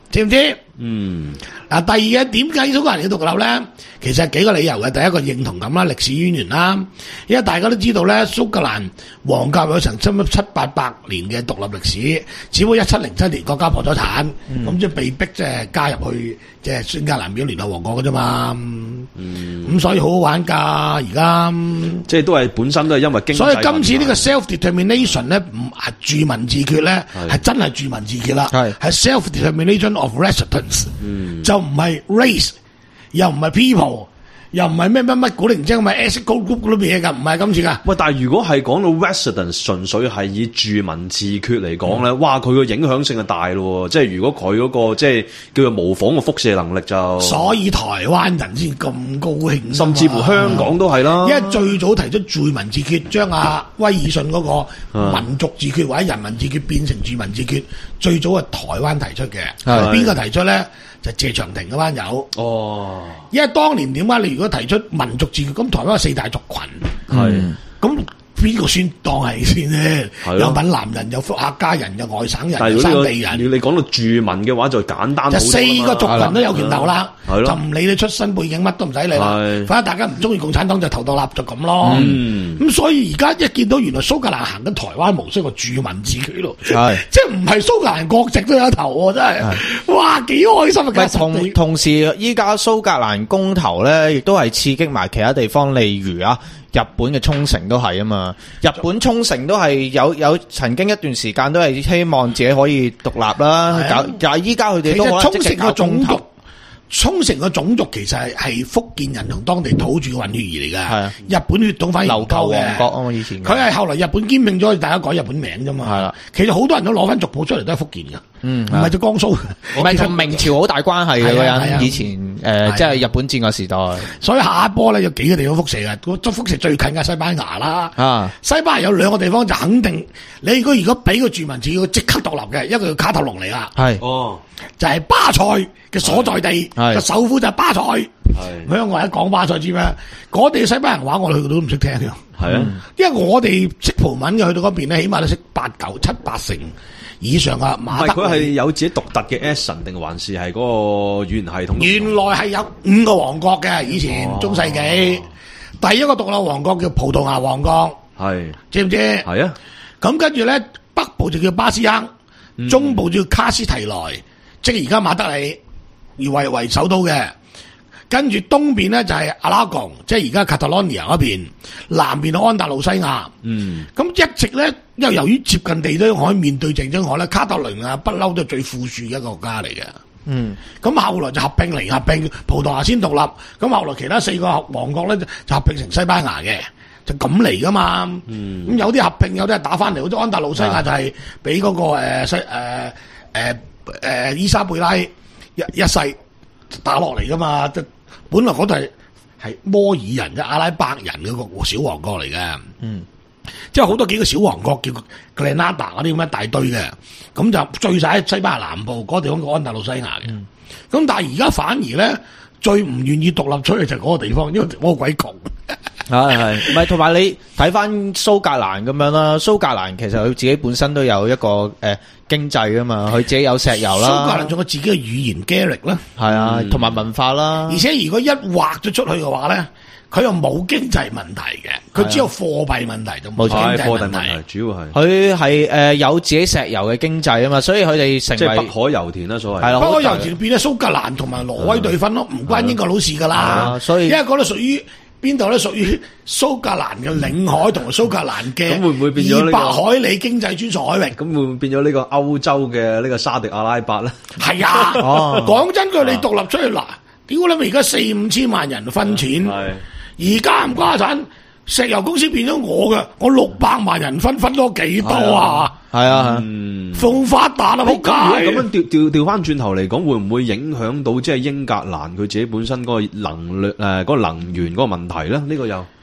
知唔知？ 嗯， 嗱，第二嘅點解蘇格蘭要獨立咧？其實幾個理由嘅。第一個認同感啦，歷史淵源啦。因為大家都知道咧，蘇格蘭皇家有成七七八百年嘅獨立歷史，只不過一七零七年國家破咗產，咁、嗯、即係被逼即係加入去即係蘇格蘭變咗聯合王國嘅啫嘛。咁、嗯、所以好好玩㗎，而家即係都係本身都係因為經濟。 所以今次呢個 self determination 咧，唔係住民自決咧，係真係住民自決啦，係 self determination of residents，、嗯、就唔係 race。又唔係 people， 又唔係咩乜乜古靈精，咪 ethnic group 嗰啲嘢㗎，唔係今次㗎。 喂，但係如果係講到 residence， 純粹係以住民自決嚟講咧，嗯、哇，佢個影響性係大咯。即係如果佢嗰、嗰個即係叫做模仿嘅輻射能力就，所以台灣人先咁高興， 甚至乎香港都係啦。 因為最早提出住民自決，將阿威爾遜嗰個民族自決或者人民自決變成住民自決，最早係台灣提出嘅。邊個提出咧？就謝長廷嗰班友哦，因為當年點解你如果提出民族自決，咁台灣有四大族群，係咁邊個算當係先咧？有閩南人，有客家人，有外省人，有山地人。你講到住民嘅話，就簡單好多。就四個族群都有權投啦，就唔理你出身背景乜都唔使理啦。反正大家唔中意共產黨就投獨立就咁咯。咁、嗯、所以而家一見到原來蘇格蘭行緊台灣模式個住民自決咯，即係唔係蘇格蘭國籍都有投喎，真係哇幾開心啊！ 同同時依家蘇格蘭公投咧，亦都係刺激埋其他地方，例如啊。日本嘅沖繩都係啊嘛，日本沖繩都係有有曾經一段時間都係希望自己可以獨立啦，搞但係依家佢哋都可能即係搞公投。沖繩個種族其實係係福建人同當地土著嘅混血兒嚟嘅，係日本血統反而唔夠嘅。琉球王國啊嘛，以前佢係後來日本兼併咗，大家改日本名啫嘛。係啦，其實好多人都攞翻族譜出嚟都係福建嘅，嗯，唔係就江蘇，唔係同明朝好大關係嘅人。以前誒，即係日本戰國時代。所以下一波咧有幾個地方輻射嘅，個輻射最近嘅西班牙啦。啊，西班牙有兩個地方就肯定，你如果如果俾個住民自己即刻獨立嘅，一個叫卡塔隆尼亞，係哦，就係巴塞嘅所在地。個首府就係巴塞，香港人一講巴塞知咩？嗰地西班牙話我哋去到都唔識聽嘅，係啊，因為我哋識葡文嘅，去到嗰邊咧，起碼都識八九七八成以上嘅馬德。佢係有自己獨特嘅 accent 定還是係嗰個語言系統？原來係有五個王國嘅，以前中世紀第一個獨立王國叫葡萄牙王國，係知唔知？係啊，咁跟住咧北部就叫巴斯克，嗯、中部就叫卡斯提萊，即係而家馬德里。而為為首都嘅，跟住東邊咧就係阿拉貢，即係而家卡塔羅尼亞嗰邊，南邊係安達路西亞。嗯，咁一直咧，因為由於接近地中海，面對地中海咧，卡塔倫啊不嬲都係最富庶嘅一個國家嚟嘅。嗯，咁後來就合併嚟合併，葡萄牙先獨立，咁後來其他四個王國咧就合併成西班牙嘅，就咁嚟噶嘛。嗯，咁有啲合併，有啲係打翻嚟，好似安達路西亞就係俾嗰個誒西誒誒誒伊莎貝拉。一一世打落嚟噶嘛，本來嗰度係係摩爾人嘅阿拉伯人嘅個小王國嚟嘅，嗯，即係好多幾個小王國叫格蘭納達嗰啲咁一大堆嘅，咁就聚晒喺西班牙南部嗰個地方叫安達路西亞嘅，咁、嗯、但係而家反而咧最唔願意獨立出去就係嗰個地方，因為魔鬼窮。係係，唔係同埋你睇翻蘇格蘭咁樣啦，蘇格蘭其實佢自己本身都有一個誒、呃、經濟噶嘛，佢自己有石油啦。蘇格蘭仲有自己嘅語言 Gaelic 啦，係啊，同埋、嗯、文化啦。而且如果一劃咗出去嘅話咧，佢又冇經濟問題嘅，佢只有貨幣問題就冇經濟問題。主要係佢係誒有自己石油嘅經濟啊嘛，所以佢哋成為即係北海油田啦，所謂係北海油田變咗蘇格蘭同埋挪威對分咯，唔關英國佬事噶啦。所以因為嗰度屬於。邊度咧屬於蘇格蘭嘅領海同埋蘇格蘭嘅二百海里經濟專屬海域？咁會唔會變咗呢個歐洲嘅呢個沙特阿拉伯咧？係啊，講真句，你獨立出去嗱，屌你咪而家四五千萬人分錢，而家唔瓜產，石油公司變咗我嘅，我六百萬人分，分多幾多啊？係啊，逢發達啊，仆街！咁樣調調調翻轉頭嚟講，會唔會影響到即係英格蘭佢自己本身嗰個能力誒，嗰個能源嗰個問題咧？呢個又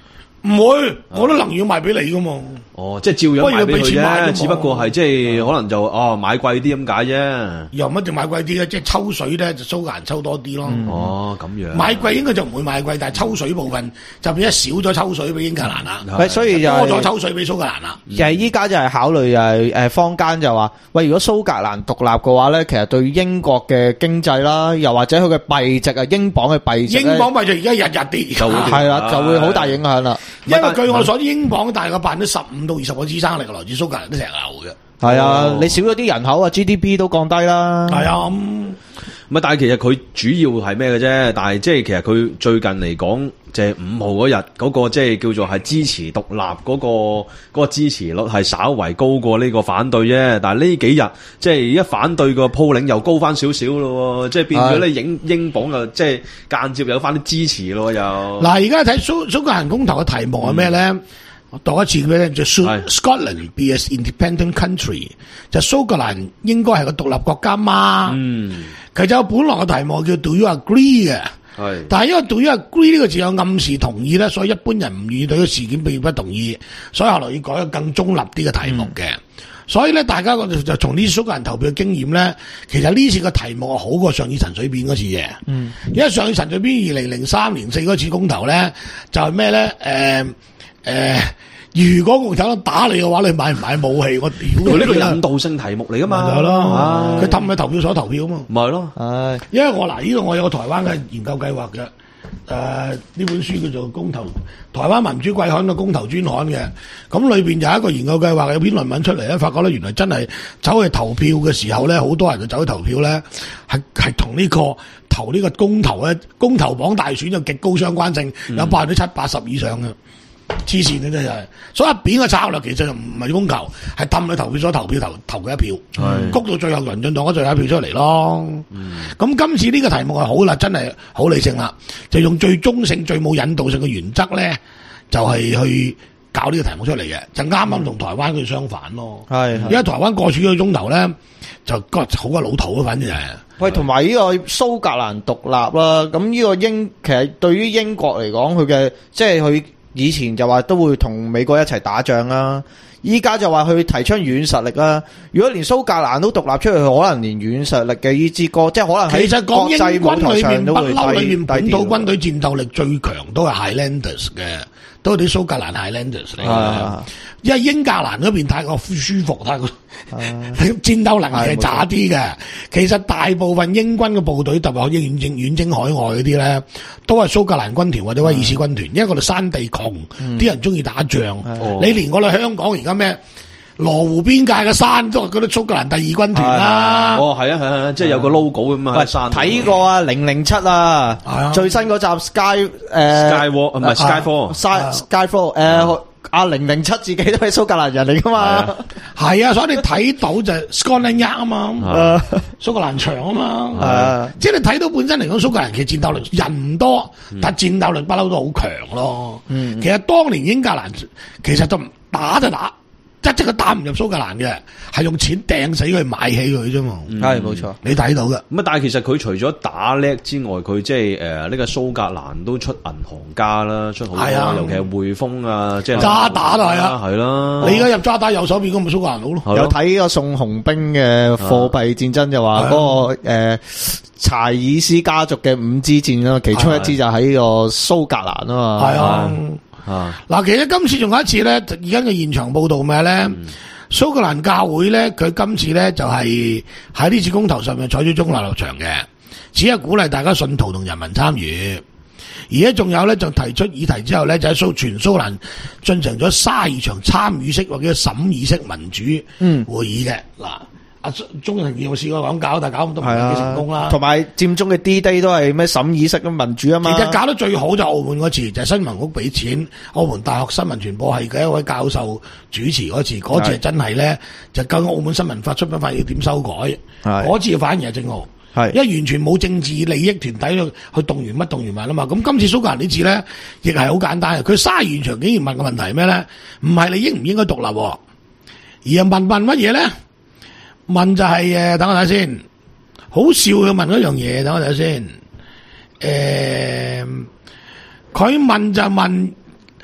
唔會，我都能要賣俾你噶嘛。 哦，即係照樣賣俾佢啫，只不過係即係可能就哦買貴啲咁解啫。 又唔一定買貴啲嘅，即係抽水咧就蘇格蘭抽多啲咯。 嗯、哦，咁樣。 買貴應該就唔會買貴，但係抽水部分就變咗少咗抽水俾英格蘭啦。 喂，所以就多咗抽水俾蘇格蘭啦。 就係依家就係考慮就係誒坊間就話，喂，如果蘇格蘭獨立嘅話咧，其實對英國嘅經濟啦，又或者佢嘅幣值啊，英鎊嘅幣值， 英鎊幣值而家日日跌， 係啦，就會好大影響啦。 因為據我所知，英鎊大概百分之十五到二十個支撐力來自蘇格蘭啲石油嘅。 係啊，你少咗啲人口啊 ，G D P 都降低啦。 係啊，咁唔係，但係其實佢主要係咩嘅啫？但係即係其實佢最近嚟講，即係五號嗰日嗰個即係叫做係支持獨立嗰個嗰個支持率係稍為高過呢個反對啫。但係呢幾日即係一反對個鋪領又高翻少少咯，即係變咗咧英英鎊又即係間接有翻啲支持咯又。 嗱，而家睇蘇蘇格蘭公投嘅題目係咩咧？嗯讀一次咩咧？就 Scotland be an independent country， 就蘇格蘭應該係個獨立國家嘛。嗯，其實有本來嘅題目叫 Do you agree 嘅，係，但係因為 Do you agree 呢個字有暗示同意咧，所以一般人唔願意對個事件表示不同意，所以後來要改一個更中立啲嘅題目嘅。嗯、所以咧，大家就就從呢次蘇格蘭投票嘅經驗咧，其實呢次嘅題目係好過上次陳水扁嗰次嘅。嗯，因為上次陳水扁二零零三年四嗰次公投咧，就係咩咧？誒、呃。誒、呃，如果共產黨打你嘅話，你買唔買武器？我屌佢呢個引導性題目嚟噶嘛？ 就係咯，佢氹你投票所投票啊嘛。 咪係咯， 係。因為我嗱呢度我有個台灣嘅研究計劃嘅，誒、呃、呢本書叫做《公投》，台灣民主季刊嘅公投專刊嘅。咁裏邊有一個研究計劃，有篇論文出嚟咧，發覺咧原來真係走去投票嘅時候咧，好多人就走去投票咧，係係同呢個投呢個公投咧，公投綁大選有極高相關性，有百分之七八十以上嘅。黐線嘅真係，所以一扁嘅策略其實就唔係公投，係氹你投票所投票投投嘅一票，谷到最後民進黨嗰最後一票出嚟咯。咁、嗯、今次呢個題目係好啦，真係好理性啦，就用最中性、最冇引導性嘅原則咧，就係、是、去搞呢個題目出嚟嘅，就啱啱同台灣佢相反咯。係，而家台灣過處個鐘頭咧，就好鬼老土啊，反正係。 喂，同埋呢個蘇格蘭獨立啦，咁呢個英其實對於英國嚟講，佢嘅即係佢。以前就話都會同美國一齊打仗啦，依家就話佢提倡軟實力啦。如果連蘇格蘭都獨立出去，可能連軟實力嘅呢支歌，即係可能喺國際舞台上都會低。其實講英軍裏面不嬲裏面本土軍隊戰鬥力最強都係 Highlanders 嘅，都係啲蘇格蘭 Highlanders 嚟嘅。因為英格蘭嗰邊太過舒服，太過戰鬥能力係渣啲嘅。其實大部分英軍嘅部隊，特別係遠征遠征海外嗰啲咧，都係蘇格蘭軍團或者威爾士軍團，因為佢哋山地窮，啲、嗯、人中意打仗。你連我哋香港而家咩羅湖邊界嘅山都係嗰啲蘇格蘭第二軍團啦。哦，係啊係啊，即係有個 logo 咁啊。山睇過啊，零零七啊，最新嗰集 Sky 誒 Skyfall 唔係 Skyfall，Skyfall 誒。阿零零七自己都係蘇格蘭人嚟噶嘛？係啊，啊，所以你睇到就 Scotland Yard 啊嘛，蘇格蘭場啊嘛，啊即係你睇到本身嚟講，蘇格蘭其實戰鬥力人唔多，嗯、但係戰鬥力不嬲都好強咯。嗯、其實當年英格蘭其實就打就打。一直佢打唔入蘇格蘭嘅，係用錢掟死佢買起佢啫嘛。係冇錯，你睇到嘅。咁啊，但係其實佢除咗打叻之外，佢即係誒呢個蘇格蘭都出銀行家啦，出好多，啊、尤其係匯豐啊，即係渣打都係啊，係啦。你而家入渣打右手邊嗰咪蘇格蘭佬咯。有睇個送紅兵嘅貨幣戰爭就話嗰、那個誒、呃、柴爾斯家族嘅五支箭啦，其中一支就喺個蘇格蘭啊嘛。係啊。啊！嗱，其實今次仲有一次咧，而家嘅現場報道咩咧？蘇、嗯、格蘭教會咧，佢今次咧就係喺呢次公投上面採取中立立場嘅，只係鼓勵大家信徒同人民參與。而家仲有咧，就提出議題之後咧，就喺蘇全蘇格蘭進行咗卅二場參與式或者審議式民主會議嘅嗱。嗯阿鍾庭耀試過咁搞，但係搞咁都唔係幾成功啦。同埋佔中嘅 D-Day 都係咩審議式嘅民主啊嘛。其實搞得最好就澳門嗰次，就係、是、新聞局俾錢澳門大學新聞傳播系嘅一位教授主持嗰次，嗰次真係咧就究竟澳門新聞法出版法要點修改，嗰次反而係正好，因為完全冇政治利益團體去去動員乜動員物啊嘛。咁今次蘇格蘭呢次咧，亦係好簡單嘅，佢沙現場竟然問個問題咩咧？唔係你應唔應該獨立，而係問問乜嘢咧？問就係、是、誒，等我睇先，好笑嘅問一樣嘢，等我睇先。誒、呃，佢問就問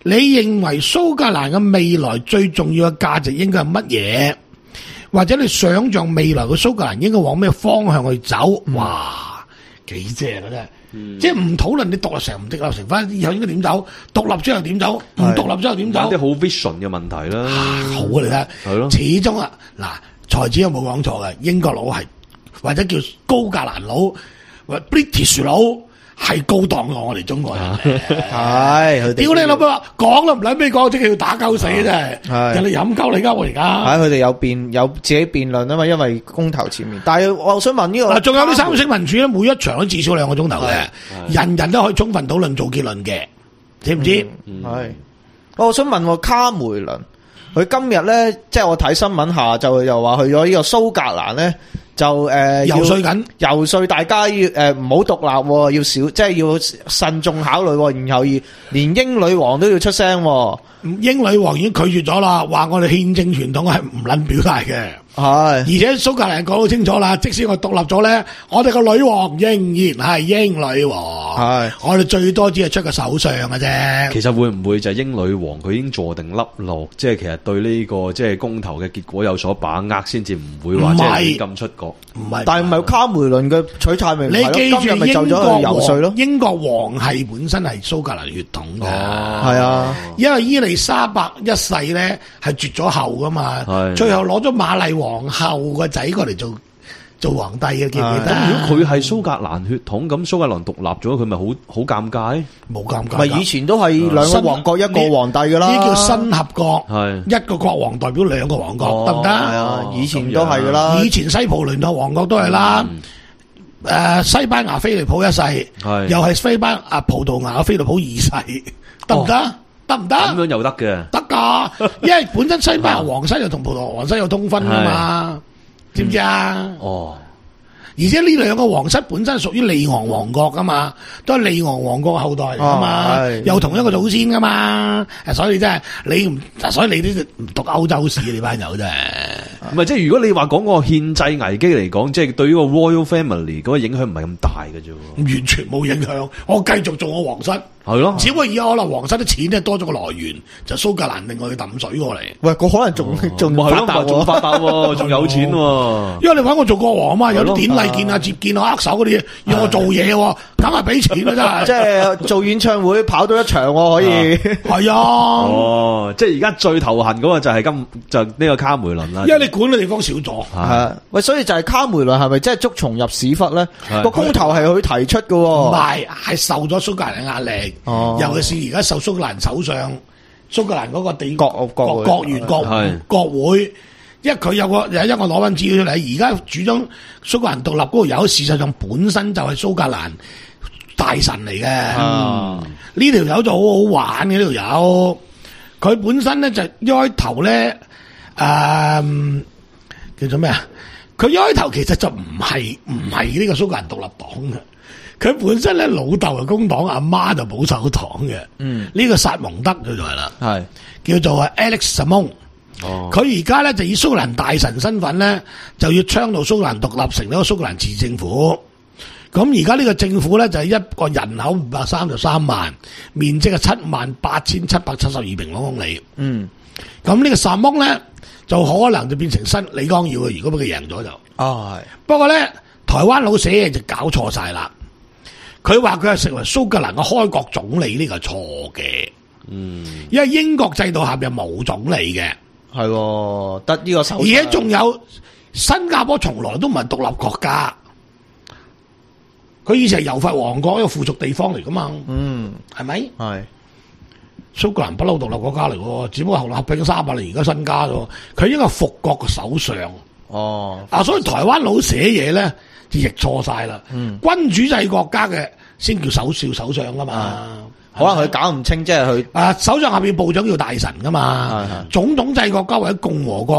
你認為蘇格蘭嘅未來最重要嘅價值應該係乜嘢？或者你想象未來嘅蘇格蘭應該往咩方向去走？嗯、哇，幾正啊真係！嗯、即係唔討論你獨立成唔獨立成翻，以後應該點走？獨立之後點走？唔獨立之後點走？ 有啲好 vision 嘅問題啦、 啊。好啊，你睇，係咯，始終啊，嗱，財子有冇講錯嘅？英國佬係或者叫高格蘭佬，或 British 佬。係高檔過我哋中國人，係屌你老母，講都唔諗咩講，即係要打鳩死真係，人哋飲鳩你噶我而家。 係佢哋有辯有自己辯論啊嘛，因為公投前面。但係我想問呢個， 仲有啲三色民主咧，每一場都至少兩個鐘頭嘅，人人都可以充分討論做結論嘅，知唔知？ 係，我想問我卡梅倫，佢今日咧，即係我睇新聞下就又話去咗呢個蘇格蘭咧。就誒游說緊， 游說大家要誒唔好獨立，要少即係要慎重考慮，然後連英女王都要出聲。 英女王已經拒絕咗啦，話我哋憲政傳統係唔捻表態嘅。係，而且蘇格蘭講到清楚啦，即使我獨立咗咧，我哋個女王仍然係英女王。係，我哋最多只係出個首相嘅啫。 其實會唔會就係英女王佢已經坐定粒落，即係其實對呢個即係公投嘅結果有所把握，先至唔會話即係咁出國。 唔係， 但係唔係卡梅倫嘅取態咪？ 你記住咪就咗去游說咯。 英國王系本身係蘇格蘭血統嘅， 係啊， 因為伊麗莎白一世咧係絕咗後噶嘛，最後攞咗瑪麗皇后個仔過嚟做做皇帝嘅，記唔記得？ 咁如果佢係蘇格蘭血統，咁蘇格蘭獨立咗，佢咪好好尷尬？ 冇尷尬。 咪以前都係兩個王國一個皇帝噶啦， 呢叫新合國， 係一個國王代表兩個王國，得唔得？ 係啊，以前都係噶啦。 以前西葡聯合王國都係啦。誒，西班牙菲利普一世，又係西班牙葡萄牙嘅菲利普二世，得唔得？得唔得？ 咁樣又得嘅， 得噶，因為本身西班牙皇室又同葡萄牙皇室有通婚噶嘛，知唔知啊？哦，而且呢兩個皇室本身屬於利昂王國噶嘛，都係利昂王國嘅後代嚟噶嘛，又同一個祖先噶嘛，所以真係你唔，所以你都唔讀歐洲史你班友真係。 唔係，即係如果你話講個憲制危機嚟講，即係對於個 Royal Family 嗰個影響唔係咁大嘅啫， 完全冇影響。我繼續做我皇室。 係咯， 只不過而家可能皇室啲錢咧多咗個來源，就蘇格蘭另外去抌水過嚟。 喂，佢可能仲仲發達， 仲發達，仲有錢喎。 因為你搵我做國王啊嘛，有啲典禮見啊、接見啊、握手嗰啲，要我做嘢，梗係俾錢啦，真係。 即係做演唱會跑到一場可以。 係啊。 哦，即係而家最頭痕嗰個就係今就呢個卡梅倫啦。 因為你管嘅地方少咗。 係。喂，所以就係卡梅倫係咪即係捉蟲入屎忽咧？個公投係佢提出嘅。唔係，係受咗蘇格蘭壓力。哦，尤其是而家受蘇格蘭首相、蘇格蘭嗰個地國國國員國國會，因為佢有個有一個攞翻資料出嚟，而家主張蘇格蘭獨立嗰個友，事實上本身就係蘇格蘭大臣嚟嘅。呢條友就好好玩嘅，呢條友，佢本身咧就一開頭咧，誒叫做咩啊？佢一開頭其實就唔係唔係呢個蘇格蘭獨立黨嘅。佢本身咧老豆係工黨，阿媽就保守黨嘅。嗯，呢個薩蒙德佢就係啦，係叫做啊 Alex Salmond。哦，佢而家咧就以蘇格蘭大臣身份咧，就要倡導蘇格蘭獨立，成一個蘇格蘭自治政府。咁而家呢個政府咧就係一個人口五百三十三萬，面積係七萬八千七百七十二平方公里。嗯，咁呢個薩蒙咧就可能就變成新李光耀嘅，如果俾佢贏咗就。哦，係。不過咧，台灣佬寫嘢就搞錯晒啦。佢話佢係成為蘇格蘭嘅開國總理，呢個係錯嘅。嗯，因為英國制度下邊冇總理嘅，係得呢個首相。而且仲有新加坡從來都唔係獨立國家，佢以前係柔佛王國一個附屬地方嚟噶嘛。嗯，係咪？係蘇格蘭不嬲獨立國家嚟嘅，只不過後來合併三百年，而家新加咗。佢應該係復國嘅首相。哦，啊，所以台灣佬寫嘢咧。譯錯晒啦！嗯、君主制國家嘅先叫首相首相噶嘛， 可能佢搞唔清，即係佢啊首相下邊部長叫大臣噶嘛，總統制國家或者共和國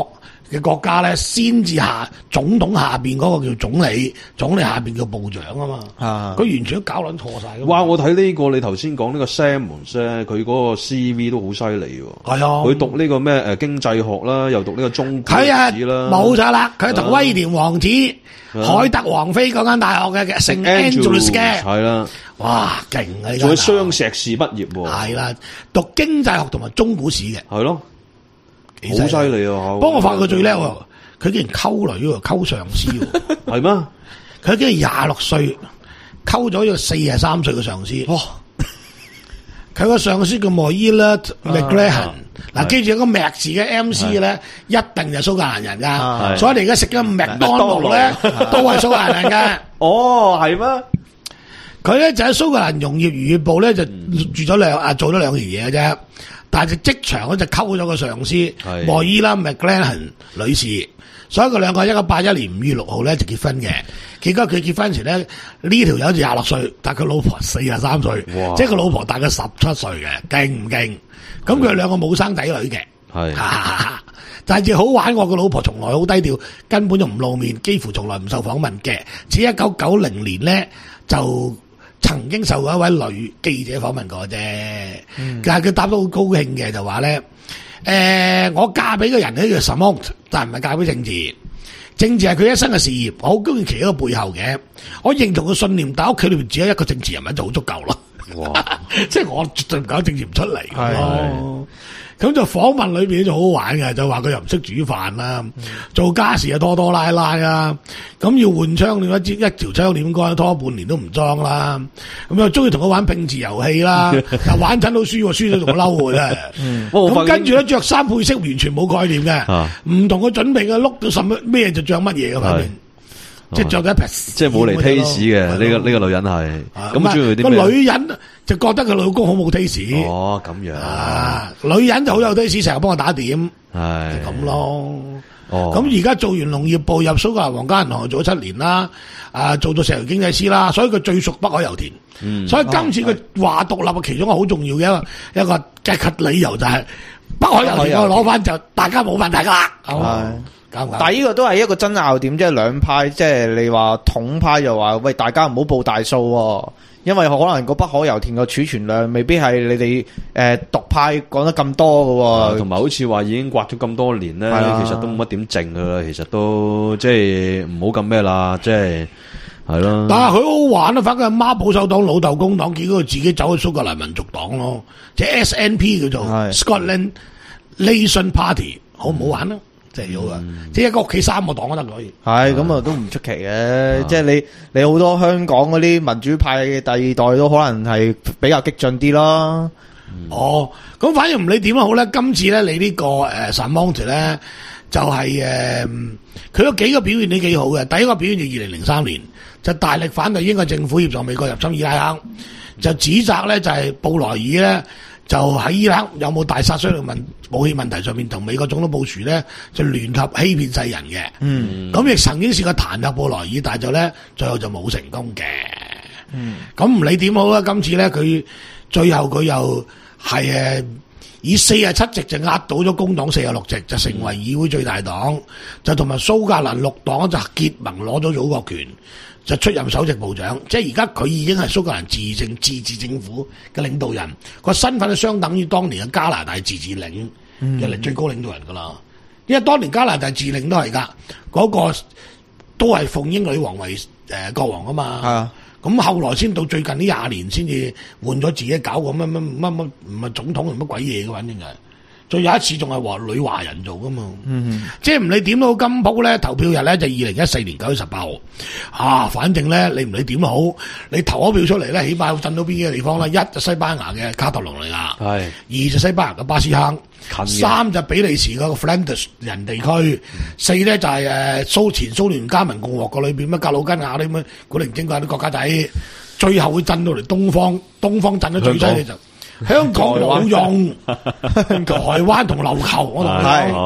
嘅國家咧，先至下總統下邊嗰個叫總理，總理下邊叫部長啊嘛。啊，佢完全都搞撚錯晒。 哇！我睇呢、這個你頭先講呢個 Samuels 咧，佢嗰個 C V 都好犀利喎。係啊，佢讀呢個咩誒經濟學啦，又讀呢個中古歷史啦。冇錯啦，佢同威廉王子、啊、凱特王妃嗰間大學嘅聖 Andrews 嘅。係啦，哇，勁啊！ 仲有雙碩士畢業喎。係啦， 讀經濟學同埋中古史嘅。 係咯。好犀利啊！ 不過我發覺佢最叻喎，佢竟然溝女喎，溝上司喎，係咩？佢竟然廿六歲溝咗一個四十三歲嘅上司。哇！佢個上司叫 Moira McGranahan。嗱，記住有個 Mac 字嘅 M C 咧，一定就蘇格蘭人噶。所以你而家食緊麥當勞咧，都係蘇格蘭人嘅。 哦，係咩？ 佢咧就喺蘇格蘭農業漁業部咧就住咗兩啊，做咗兩年嘢嘅啫。但係職場咧就溝咗個上司莫伊拉 McGranahan 女士，所以佢兩個一九八一年五月六號咧就結婚嘅。結果佢結婚時咧呢條友就廿六歲，但係佢老婆四十三歲，即係佢老婆大佢十七歲嘅，勁唔勁？咁佢哋兩個冇生仔女嘅，係，但係好玩過佢老婆從來好低調，根本就唔露面，幾乎從來唔受訪問嘅。至一九九零年咧就曾經受過一位女記者訪問過啫，嗯、但係佢答得好高興嘅，就話咧，誒、呃，我嫁俾個人咧叫 Samont， 但係唔係嫁俾政治，政治係佢一生嘅事業，我好中意其喺個背後嘅，我認同個信念，但係屋企裏邊只有一個政治人物就好足夠咯。哇！即係我絕對唔搞政治唔出嚟咯。咁就訪問裏邊就好好玩嘅，就話佢又唔識煮飯啦，嗯、做家事又拖拖拉拉啊，咁要換窗簾一一條窗簾杆拖半年都唔裝啦，咁又中意同佢玩拼字遊戲啦，又玩親到輸，輸咗仲嬲嘅啫。咁跟住咧着衫配色完全冇概念嘅，唔同佢準備嘅碌到什麼咩就着乜嘢嘅，反正。即係着咗一撇， 即係冇嚟 taste 嘅呢個呢個女人係咁中意啲咩？個女人就覺得佢老公好冇 taste。 哦，咁樣啊，女人就好有 taste，成日幫我打點，係咁咯。哦，咁而家做完農業部入蘇格蘭皇家銀行做咗七年啦，啊，做到石油經濟師啦，所以佢最熟北海油田。嗯，所以今次佢話獨立嘅其中一個好重要嘅一個一個計及理由就係北海油田我攞翻就大家冇問題噶啦。係。 但係呢個都係一個爭拗點，即係兩派，即係你話統派就話喂，大家唔好報大數喎，因為可能個北海油田個儲存量未必係你哋誒獨派講得咁多嘅， 同埋好似話已經刮咗咁多年咧，其實都冇乜點剩噶啦，其實都即係唔好咁咩啦，即係係咯。 但係佢好玩啊，反正阿媽保守黨、老豆工黨，結果佢自己走去蘇格蘭民族黨咯，即係 S N P 叫做 Scotland Nation Party， 好唔好玩啊？即係好啊！即係一個屋企三個黨都得可以。 係咁啊，都唔出奇嘅。即係你你好多香港嗰啲民主派嘅第二代都可能係比較激進啲咯。 哦，咁反正唔理點都好咧，今次咧你呢個誒 Samont 咧就係誒佢有幾個表現都幾好嘅。第一個表現就二零零三年就大力反對英國政府協助美國入侵伊拉克，就指責咧就係布萊爾咧。就喺伊拉克有冇大殺傷力問武器問題上面，同美國總統布殊咧就聯合欺騙世人嘅。嗯，咁亦曾經試過彈劾布萊爾，但係就咧最後就冇成功嘅。嗯，咁唔理點好啦，今次咧佢最後佢又係誒以四十七席就壓倒咗工黨四十六席，就成為議會最大黨，就同埋蘇格蘭綠黨就結盟攞咗組國權。就出任首席部長，即係而家佢已經係蘇格蘭自政自治政府嘅領導人，個身份就相等於當年嘅加拿大自治領嘅嚟最高領導人噶啦。嗯、因為當年加拿大自領都係噶，嗰、那個都係奉英女王為誒、呃、國王啊嘛。係啊，咁後來先到最近呢廿年先至換咗自己搞個乜乜乜乜唔係總統定乜鬼嘢嘅，反正係。再有一次仲係話女華人做噶嘛，嗯、即係唔理點都好，今鋪咧投票日咧就二零一四年九月十八號，啊，反正咧你唔理點都好，你投咗票出嚟咧，起碼會震到邊幾個地方啦？一就西班牙嘅卡特隆尼亞，係二就西班牙嘅巴斯坑，三就比利時嗰個 Flanders 人地區，嗯、四咧就係誒蘇前蘇聯加盟共和國裏邊乜格魯吉亞啲咁古靈精怪啲國家仔，最後會震到嚟東方，東方震得最犀利就。香港冇用，台灣同琉球我同你講，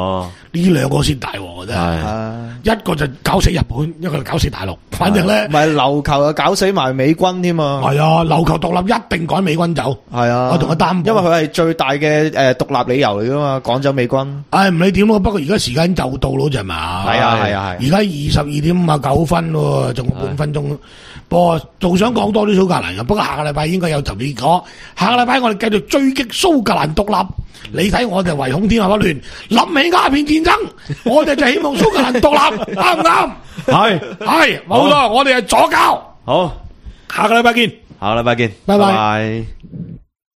呢兩個先大鑊真係，一個就搞死日本，一個就搞死大陸。反正咧， 唔係琉球又搞死埋美軍添啊！ 係啊，琉球獨立一定趕美軍走。 係啊， 我同佢擔保， 因為佢係最大嘅誒獨立理由嚟噶嘛，趕走美軍。 唉，唔理點咯，不過而家時間就到咯，就係嘛。 係啊係啊係。 而家二十二點五啊九分喎，仲有半分鐘。不過仲想講多啲蘇格蘭嘅，不過下個禮拜應該有特別結果。下個禮拜我哋繼續追擊蘇格蘭獨立。你睇我哋唯恐天下不亂，諗起鴉片戰爭，我哋就希望蘇格蘭獨立，啱唔啱？係係冇錯，我哋係左膠。 好， 下個禮拜見， 下個禮拜見， 拜拜。 拜拜。